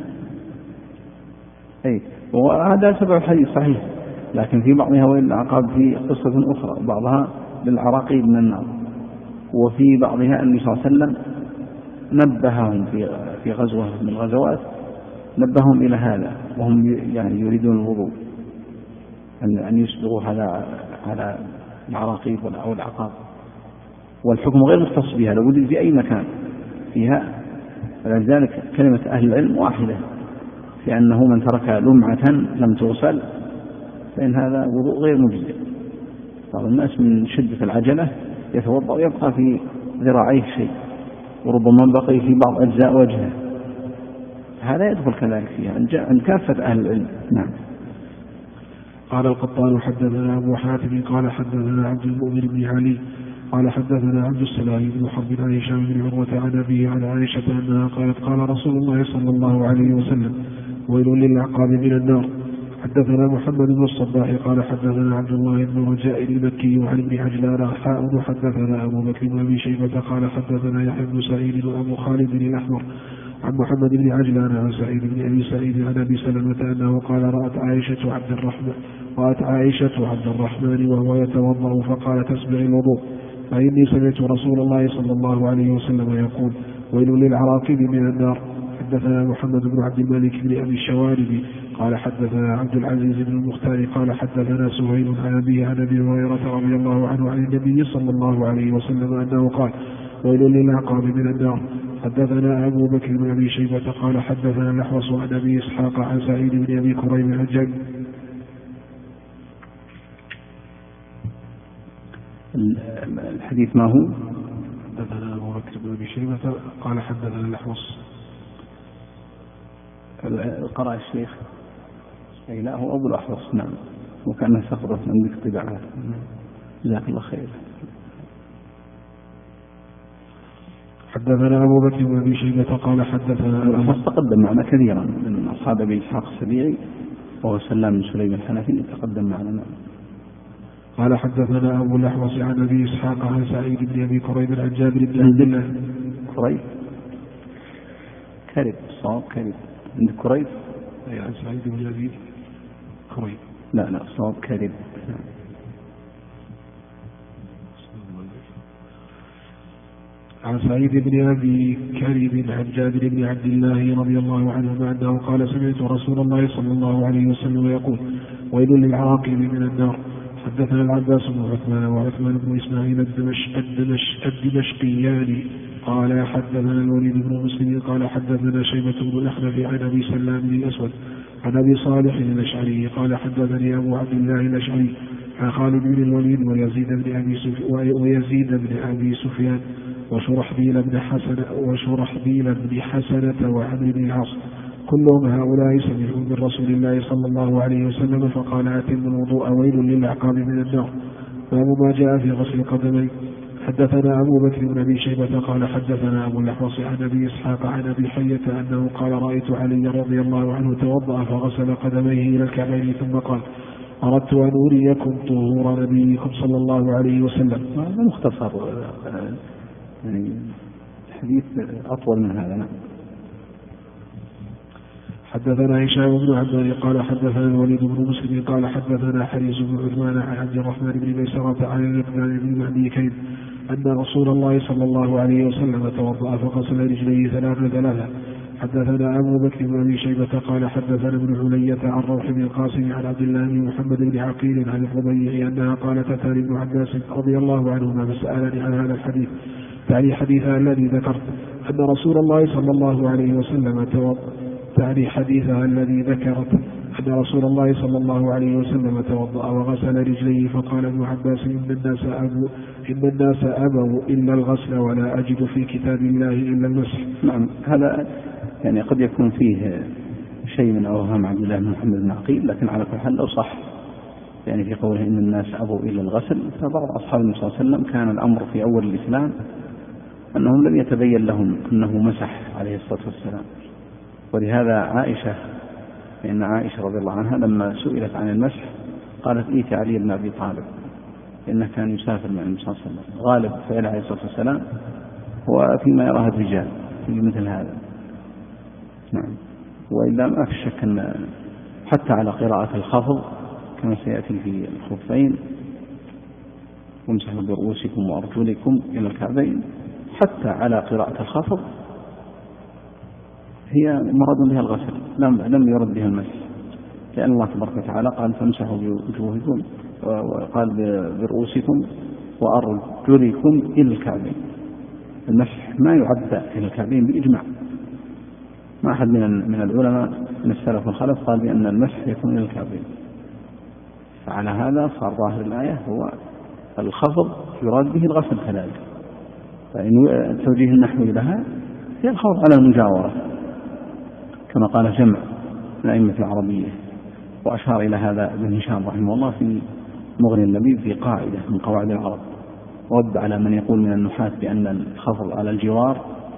S1: أي وهذا سبب الحديث صحيح، لكن في بعضها ويل للأعقاب في قصة أخرى، بعضها للعراقيب من النار، وفي بعضها النبي صلى الله عليه وسلم نبههم في غزوة من الغزوات، نبههم إلى هذا وهم يعني يريدون الوضوء أن يسبغوا على العراقيب أو العقاب، والحكم غير مختص بها لو وجد في أي مكان فيها، فلذلك كلمة أهل العلم واحدة في أنه من ترك لمعة لم تغسل فإن هذا وضوء غير مجزئ. بعض الناس من شدة العجلة يتوضأ ويبقى في ذراعيه شيء وربما بقي في بعض أجزاء وجهه، هذا يدخل كذلك فيها عند كافة أهل العلم. نعم.
S2: قال القطان حدثنا أبو حاتم قال حدثنا عبد المؤمن بن علي قال حدثنا عبد السلام بن حرب عن هشام بن عروة عن أبيه عن عائشة أنها قالت قال رسول الله صلى الله عليه وسلم ويل للعقاب من النار. حدثنا محمد بن الصباح قال حدثنا عبد الله بن رجاء المكي عن ابن عجلان حاء حدثنا أبو بكر بن أبي شيبة قال حدثنا يحيى بن سعيد وأبو خالد الأحمر عن محمد بن عجلان عن سعيد بن أبي سعيد عن أبي سلمة أنه قال رأت عائشة عبد الرحمن وهو يتوضأ فقال تسبع الوضوء، فإني سمعت رسول الله صلى الله عليه وسلم يقول ويل للعراقب من النار. حدثنا محمد بن عبد الملك بن أبي الشوارب قال حدثنا عبد العزيز بن المختار قال حدثنا سهيل عن أبيه عن أبي هريرة رضي الله عنه عن النبي صلى الله عليه وسلم أنه قال ويل للعقاب من النار. حدثنا أبو بكر بن أبي شيبة قال حدثنا الأحوص عن أبي إسحاق عن سعيد بن أبي كريم عن جابر.
S1: الحديث ما هو؟
S2: حدثنا أبو بكر بن أبي شيبة قال حدثنا الأحوص.
S1: قرأ الشيخ أي لا هو أبو الأحوص. نعم، وكأنها سقطت عندك طباعات. جزاك الله خير.
S2: حدثنا أبو بكر بن أبي شيبة قال حدثنا
S1: الأحوص تقدم معنا كثيرا من أصحاب أبي إسحاق السبيعي وهو سلام بن سليم الحنفي تقدم معنا.
S2: قال حدثنا أبو الأحوص عن أبي إسحاق عن سعيد بن أبي كريب عن جابر بن عبد الله.
S1: كريب صواب كريب عند كريب
S2: أي عن سعيد بن أبي كريب.
S1: لا صواب كريب.
S2: عن سعيد بن أبي كريب عن جابر بن عبد الله رضي الله عنهما أنه قال سمعت رسول الله صلى الله عليه وسلم يقول ويل للعراقب من النار. حدثنا العباس بن عثمان وعثمان بن إسماعيل الدمشقيان قال حدثنا الوليد بن مسلم قال حدثنا شيبة بن الأحنف عن أبي سلام بن الأسود عن أبي صالح الأشعري قال حدثني أبو عبد الله الأشعري عن خالد بن الوليد ويزيد بن أبي سفيان وشرحبيل بن حسنة وعمرو بن العاص كلهم هؤلاء سمعوا من رسول الله صلى الله عليه وسلم فقال أتم الوضوء ويل للعقاب من النار. باب ما جاء في غسل القدمين. حدثنا أبو بكر بن أبي شيبة قال حدثنا أبو الأحوص عن أبي إسحاق عن أبي حية أنه قال رأيت علي رضي الله عنه توضأ فغسل قدميه إلى الكعبين ثم قال أردت أن أريكم طهور نبيكم صلى الله عليه وسلم.
S1: هذا مختصر يعني الحديث أطول من هذا. نعم.
S2: حدثنا هشام بن عبد قال حدثنا الوليد بن مسلم قال حدثنا حريص بن عثمان عن عبد الرحمن بن ميسرة عن الإقبال بن معدي كيد أن رسول الله صلى الله عليه وسلم توضأ فغسل رجليه ثلاثة. حدثنا أبو بكر بن أبي شيبة قال حدثنا ابن علية عن روح بن القاسم عن عبد الله بن محمد بن عقيل عن الربيع أنها قالت أتاني ابن عباس رضي الله عنهما فسألني عن هذا الحديث تعني حديثها الذي ذكرت أن رسول الله صلى الله عليه وسلم توضأ وغسل رجليه. فقال ابن عباس إن الناس أبوا إلا الغسل ولا أجد في كتاب الله إلا المسح.
S1: نعم، هذا يعني قد يكون فيه شيء من أوهام عبد الله بن محمد بن عقيل، لكن على كل حال لو صح يعني في قوله إن الناس أبوا إلا الغسل، فبعض أصحاب النبي صلى الله عليه وسلم كان الأمر في أول الإسلام أنهم لم يتبين لهم أنه مسح عليه الصلاة والسلام. ولهذا عائشة، لأن عائشة رضي الله عنها لما سئلت عن المسح قالت إيت علي بن أبي طالب، لأنه كان يسافر مع النبي صلى الله عليه وسلم. غالب فعل عليه الصلاة والسلام هو فيما يراه الرجال في مثل هذا. نعم، وإلا ما في شك أن حتى على قراءة الخفض كما سيأتي في الخفين وامسحوا برؤوسكم وأرجلكم إلى الكعبين، حتى على قراءة الخفض هي مراد بها الغسل، لم يرد بها المسح، لأن الله تبارك وتعالى قال فامسحوا بوجوهكم وقال برؤوسكم وأرجلكم إلى الكعبين. المسح ما يعد إلى الكعبين بإجماع، ما أحد من العلماء من السلف والخلف قال بأن المسح يكون إلى الكعبين. فعلى هذا صار ظاهر الآية هو الخفض يراد به الغسل كذلك، فإن توجيه النحو لها هي الخوض على المجاورة كما قال جمع من أئمة العربية. وأشار إلى هذا ابن هشام رحمه الله في مغني اللبيب في قاعدة من قواعد العرب، رد على من يقول من النحاة بأن الخفض على الجوار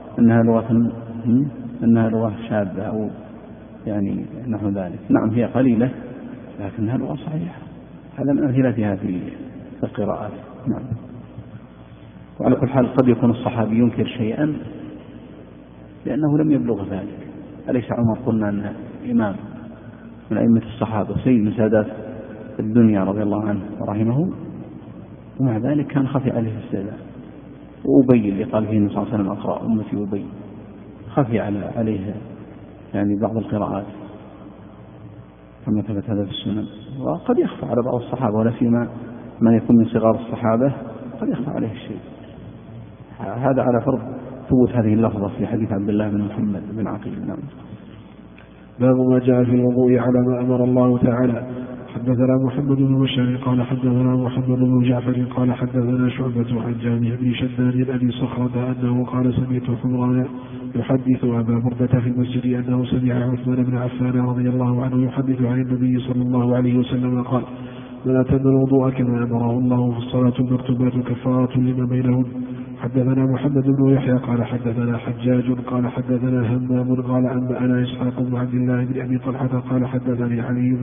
S1: أنها لغة شاذة أو يعني نحو ذلك. نعم هي قليلة لكنها لغة صحيحة، هذا من أمثلتها في القراءات. نعم. وعلى كل حال قد يكون الصحابي ينكر شيئا لأنه لم يبلغ ذلك. أليس عمر قلنا أنه إمام من أئمة الصحابة سيد من سادات الدنيا رضي الله عنه ورحمه، ومع ذلك كان خفي عليه الاستئذان. وأبي اللي قال فيه النبي صلى الله عليه وسلم أقرأ أمتي أبي، خفي عليه يعني بعض القراءات كما ثبت هذا في السنن. وقد يخفى على بعض الصحابة، ولا فيما من يكون من صغار الصحابة قد يخفى عليه الشيء. هذا على فرض ثبوت هذه اللفظة في حديث عبد الله بن محمد بن عقيل. نعم.
S2: باب ما جاء في الوضوء على ما أمر الله تعالى. حدثنا محمد بن بشار قال حدثنا محمد بن جعفر قال حدثنا شعبة عن جامع بن شداد أبي صخرة أنه قال سمعت حمران يحدث أبا بردة في المسجد أنه سمع عثمان بن عفان رضي الله عنه يحدث عن النبي صلى الله عليه وسلم قال من أتم الوضوء كما أمره الله في الصلاة المكتوبات كفارة لما بينهن. حدثنا محمد بن يحيى قال حدثنا حجاج قال حدثنا همام قال أنبأنا إسحاق بن عبد الله بن أبي طلحة قال حدثني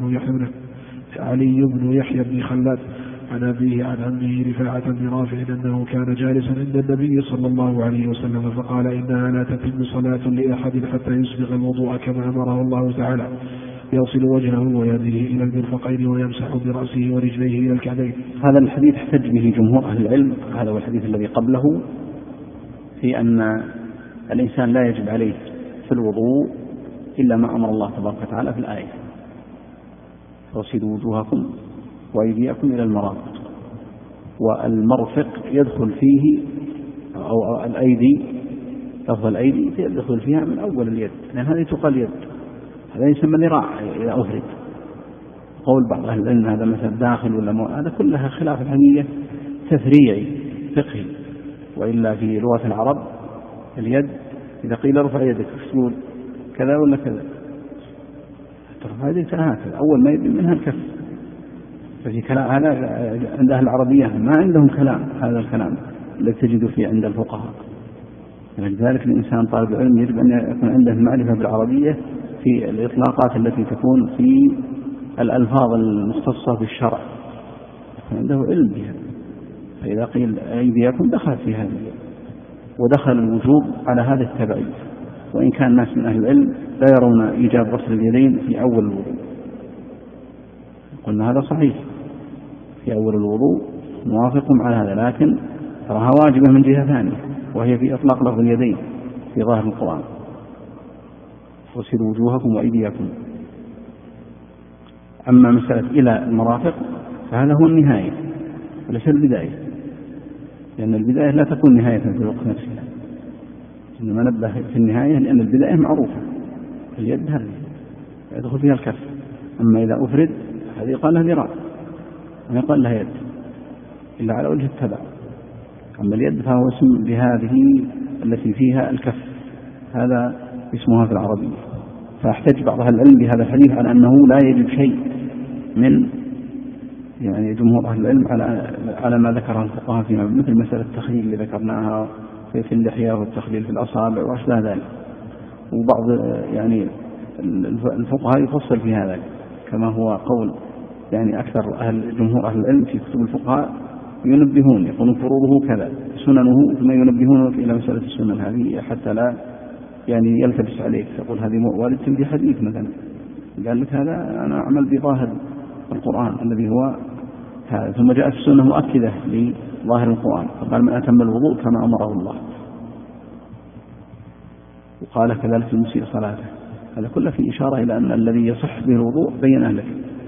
S2: علي بن يحيى بن خلاد عن أبيه عن عمه رفاعة بن رافع أنه كان جالسا عند النبي صلى الله عليه وسلم فقال إنها لا تتم صلاة لأحد حتى يسبغ الوضوء كما أمره الله تعالى، يغسل وجهه ويديه إلى المرفقين ويمسح برأسه ورجليه إلى الكعبين.
S1: هذا الحديث احتج به جمهور أهل العلم، هذا هو الحديث الذي قبله، في أن الإنسان لا يجب عليه في الوضوء إلا ما أمر الله تبارك وتعالى في الآية: اغسلوا وجوهكم وأيديكم إلى المرافق. والمرفق يدخل فيه أو الأيدي، لفظ الأيدي يدخل فيها من أول اليد، لأن هذه تقال يد، هذا يسمى ذراع إذا أفرد. قول بعض أهل العلم هذا مثلا داخل ولا هذا كلها خلاف الحقيقة تفريعي فقهي. وإلا في لغة العرب اليد إذا قيل ارفع يدك تقول كذا ولا كذا، ترفع يدك هكذا، أول ما يبدأ منها الكف. ففي كلام هذا عند أهل العربية ما عندهم كلام، هذا الكلام الذي تجد فيه عند الفقهاء. لذلك الإنسان طالب العلم يجب أن يكون عنده معرفة بالعربية في الإطلاقات التي تكون في الألفاظ المختصة بالشرع، يكون عنده علم بها. فإذا قيل أيديكم دخل في هذا، ودخل الوجوب على هذا التبعيد، وإن كان الناس من أهل العلم لا يرون إيجاب غسل اليدين في أول الوضوء. قلنا هذا صحيح في أول الوضوء، موافق على هذا، لكن تراها واجبة من جهة ثانية، وهي في إطلاق لفظ اليدين في ظاهر القرآن: اغسلوا وجوهكم وأيديكم. أما مسألة إلى المرافق فهذا هو النهاية وليس البداية، لأن البداية لا تكون نهاية في الوقت نفسها، إنما نبه في النهاية لأن البداية معروفة، اليد هذه يدخل فيها الكف. أما إذا أفرد هذه قال لها ذراع ما يقال لها يد إلا على وجه التبع. أما اليد فهو اسم لهذه التي فيها الكف، هذا اسمها في العربية. فاحتج بعض أهل العلم بهذا الحديث على أنه لا يجب شيء من يعني جمهور أهل العلم على ما ذكره الفقهاء فيما مثل مسألة التخليل اللي ذكرناها في اللحية والتخليل في الأصابع وأشبه ذلك. وبعض يعني الفقهاء يفصل في هذا كما هو قول يعني أكثر جمهور أهل العلم في كتب الفقهاء، ينبهون يقولون فروضه كذا سننه، ثم ينبهون إلى مسألة السنن هذه حتى لا يعني يلتبس عليك تقول هذه وارد في حديث مثلا قال لك هذا أنا أعمل بظاهر القرآن الذي هو هذا، ثم جاءت السنة مؤكدة لظاهر القرآن فقال من أتم الوضوء كما أمره الله، وقال كذلك المسيء صلاته. هذا كله في إشارة إلى أن الذي يصح به الوضوء بين أهلك،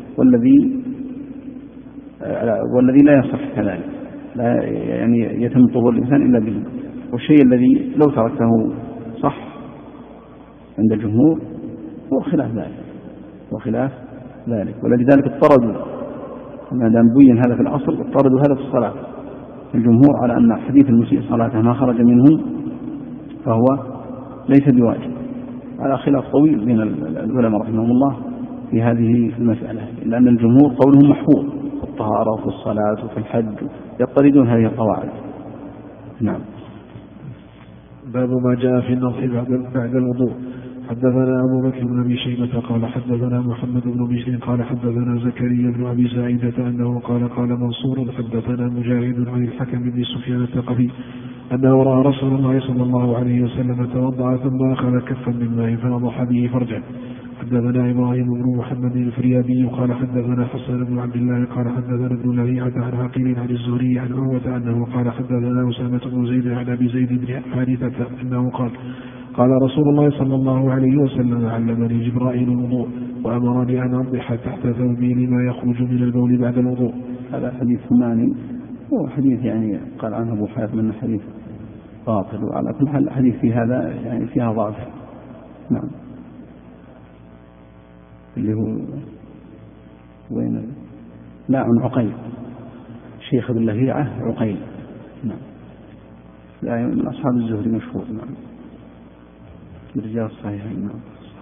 S1: والذي لا يصح كذلك لا يعني يتم طهور الإنسان إلا به. والشيء الذي لو تركته صح عند الجمهور هو خلاف ذلك ولذلك اضطردوا ما دام بين هذا في الأصل اضطردوا هذا في الصلاة. الجمهور على أن حديث المسيء صلاته ما خرج منه فهو ليس بواجب، على خلاف طويل بين العلماء رحمهم الله في هذه المسألة، لأن الجمهور قولهم محفوظ في الطهارة وفي الصلاة وفي الحج يضطردون هذه القواعد. نعم.
S2: باب ما جاء في النص بعد الوضوء. حدثنا أبو بكر بن أبي شيبة قال حدثنا محمد بن بشر قال حدثنا زكريا بن أبي سعيدة أنه قال منصور حدثنا مجاهد عن الحكم بن سفيان الثقفي أنه رأى رسول الله صلى الله عليه وسلم توضأ ثم أخذ كفا من ماء فنضح به فرجه. حدثنا إبراهيم بن محمد الفريابي قال حدثنا حسن بن عبد الله قال حدثنا ابن لهيعة عن عقيل عن الزهري عن عروة أنه قال حدثنا أسامة بن زيد عن أبي زيد بن حارثة أنه قال رسول الله صلى الله عليه وسلم علمني جبرائيل الوضوء وأمرني أن أنضح تحت ثوبي لما يخرج من البول بعد الوضوء.
S1: هذا حديث ثماني، هو حديث يعني قال عنه أبو حاتم من حديث باطل، وعلى كل حال الحديث في هذا يعني فيها ضعف. نعم. اللي هو وين؟ لا عن عقيل، شيخ ابن لهيعة عقيل. نعم. لا من أصحاب الزهري مشهور. نعم. برجال الصحيحين. نعم.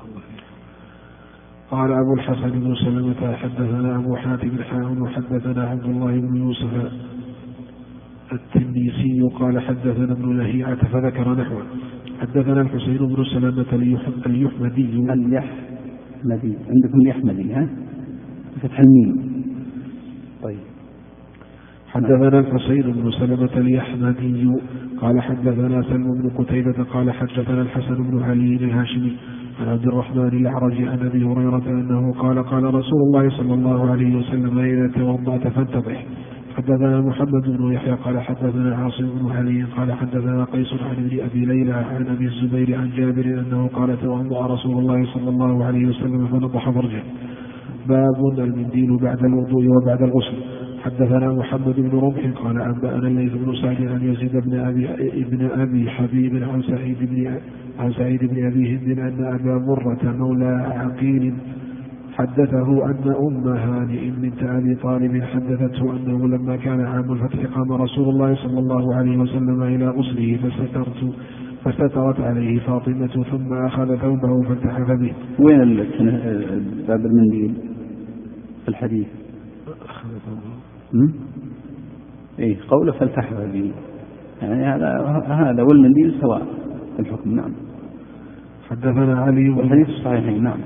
S2: قال أبو الحسن بن سلمة حدثنا أبو حاتم الحاون وحدثنا عبد الله بن يوسف التنيسي قال حدثنا ابن لهيعة فذكر نحوه. حدثنا الحسين بن سلمة اليحمدي عندكم اليحمدي ها فتح الميم. طيب. حدثنا الحسين بن سلمة اليحمدي قال حدثنا سلم بن قتيبة قال حدثنا الحسن بن علي الهاشمي عن عبد الرحمن الأعرج عن أبي هريرة أنه قال رسول الله صلى الله عليه وسلم إذا توضأت فانتضح. حدثنا محمد بن يحيى قال حدثنا عاصم بن علي قال حدثنا قيس عن ابن أبي ليلى عن أبي الزبير عن جابر أنه قال توضأ رسول الله صلى الله عليه وسلم فنضح فرجه. باب المنديل بعد الوضوء وبعد الغسل. حدثنا محمد بن رمح قال أنبأنا الليث بن سعد عن يزيد بن أبي حبيب عن سعيد بن أبي هند أن أبا مرة مولى عقيل حدثه أن أم هانئ بنت أبي طالب حدثته أنه لما كان عام الفتح قام رسول الله صلى الله عليه وسلم إلى غسله فسترت عليه فاطمة ثم أخذ ثوبه فالتحف به.
S1: وين باب المنديل في الحديث؟ إيه قوله فالتحف به يعني هذا والمنديل سواء في الحكم. نعم.
S2: حدثنا علي
S1: والحديث الصحيحين. نعم.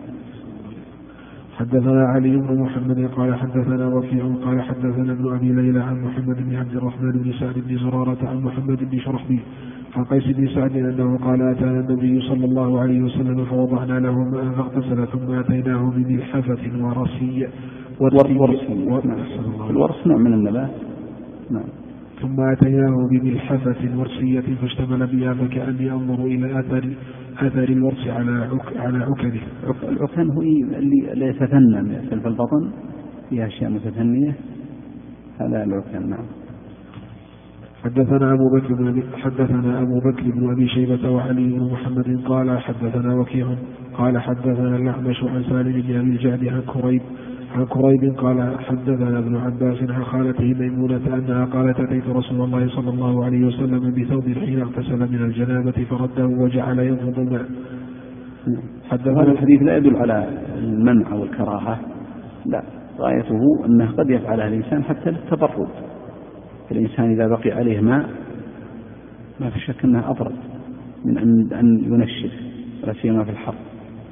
S2: حدثنا علي بن محمد قال حدثنا وكيع قال حدثنا ابن أبي ليلى عن محمد بن عبد الرحمن بن سعد بن زرارة عن محمد بن شرحبيل عن قيس بن سعد أنه قال أتانا النبي صلى الله عليه وسلم فوضعنا له ماء فاغتسل ثم أتيناه بملحفة ورسي.
S1: الورس نوع من النبات. نعم.
S2: ثم أتيناه بملحفة ورسية فاشتمل بها فكأني أنظر إلى أثر الورس على عكده.
S1: العكن هو اللي يتثنى في البطن فيها أشياء متثنية، هذا العكن. نعم.
S2: حدثنا أبو بكر بن أبي شيبة وعلي بن محمد قال حدثنا وكيع قال حدثنا الأعمش عن سالم بن أبي الجعد عن كريب قال حدثنا ابن عباس عن خالته ميمونة أنها قالت أتيت رسول الله صلى الله عليه وسلم بثوب حين اغتسل من الجنابة فرده وجعل ينفض الماء.
S1: هذا الحديث لا يدل على المنع والكراهة، لا، غايته أنه قد يفعلها الإنسان حتى للتبرد. الإنسان إذا بقي عليه ماء ما في شك أنه أبرد من أن ينشف، ولا سيما في الحر.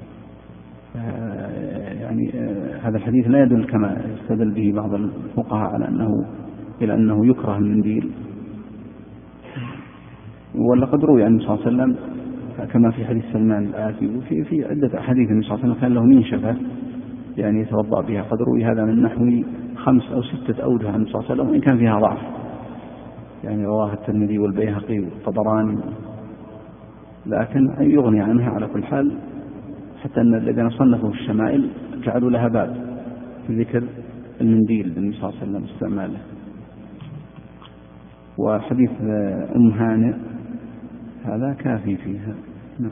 S1: يعني هذا الحديث لا يدل كما يستدل به بعض الفقهاء إلى أنه يكره المنديل. ولقد روي عن النبي صلى الله عليه وسلم كما في حديث سلمان الآتي وفي عدة أحاديث النبي صلى الله عليه وسلم كان له منشفة يعني يتوضأ بها. قد روي هذا من نحو 5 أو 6 أوجه عن النبي صلى الله عليه وسلم، وإن كان فيها ضعف، يعني رواه الترمذي والبيهقي والطبراني، لكن يغني عنها على كل حال، حتى أن الذين صنفوا الشمائل جعلوا لها باب في ذكر المنديل النبي صلى الله عليه وسلم استعماله. وحديث أم هانئ هذا كافي فيها. نعم.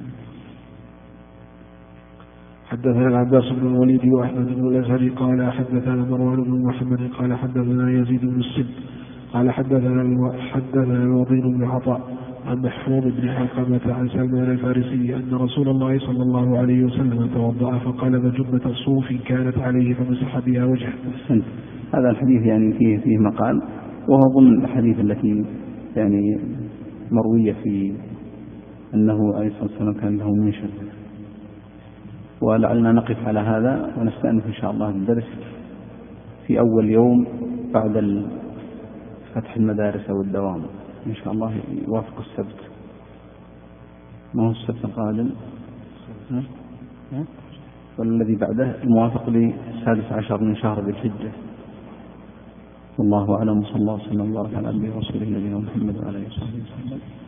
S2: حدثنا العباس بن الوليد وأحمد بن الأزهري قال حدثنا مروان بن محمد قال حدثنا يزيد بن السد قال حدثنا الوضير بن عطاء عن محفوظ بن حلقمة عن سلمان الفارسي أن رسول الله صلى الله عليه وسلم توضأ فقلب جبة صوف كانت عليه فمسح بها وجهه.
S1: هذا الحديث يعني فيه مقال، وهو ضمن الحديث التي يعني مروية في أنه عليه الصلاة والسلام كان له منشف. ولعلنا نقف على هذا ونستأنف إن شاء الله الدرس في أول يوم بعد فتح المدارس أو الدوام إن شاء الله يوافق السبت. ما هو السبت القادم والذي بعده الموافق ل16 من شهر ذي الحجة. والله أعلم، صلى الله وسلم وبارك على عبده ورسوله نبينا محمد وعلى آله وصحبه وسلم.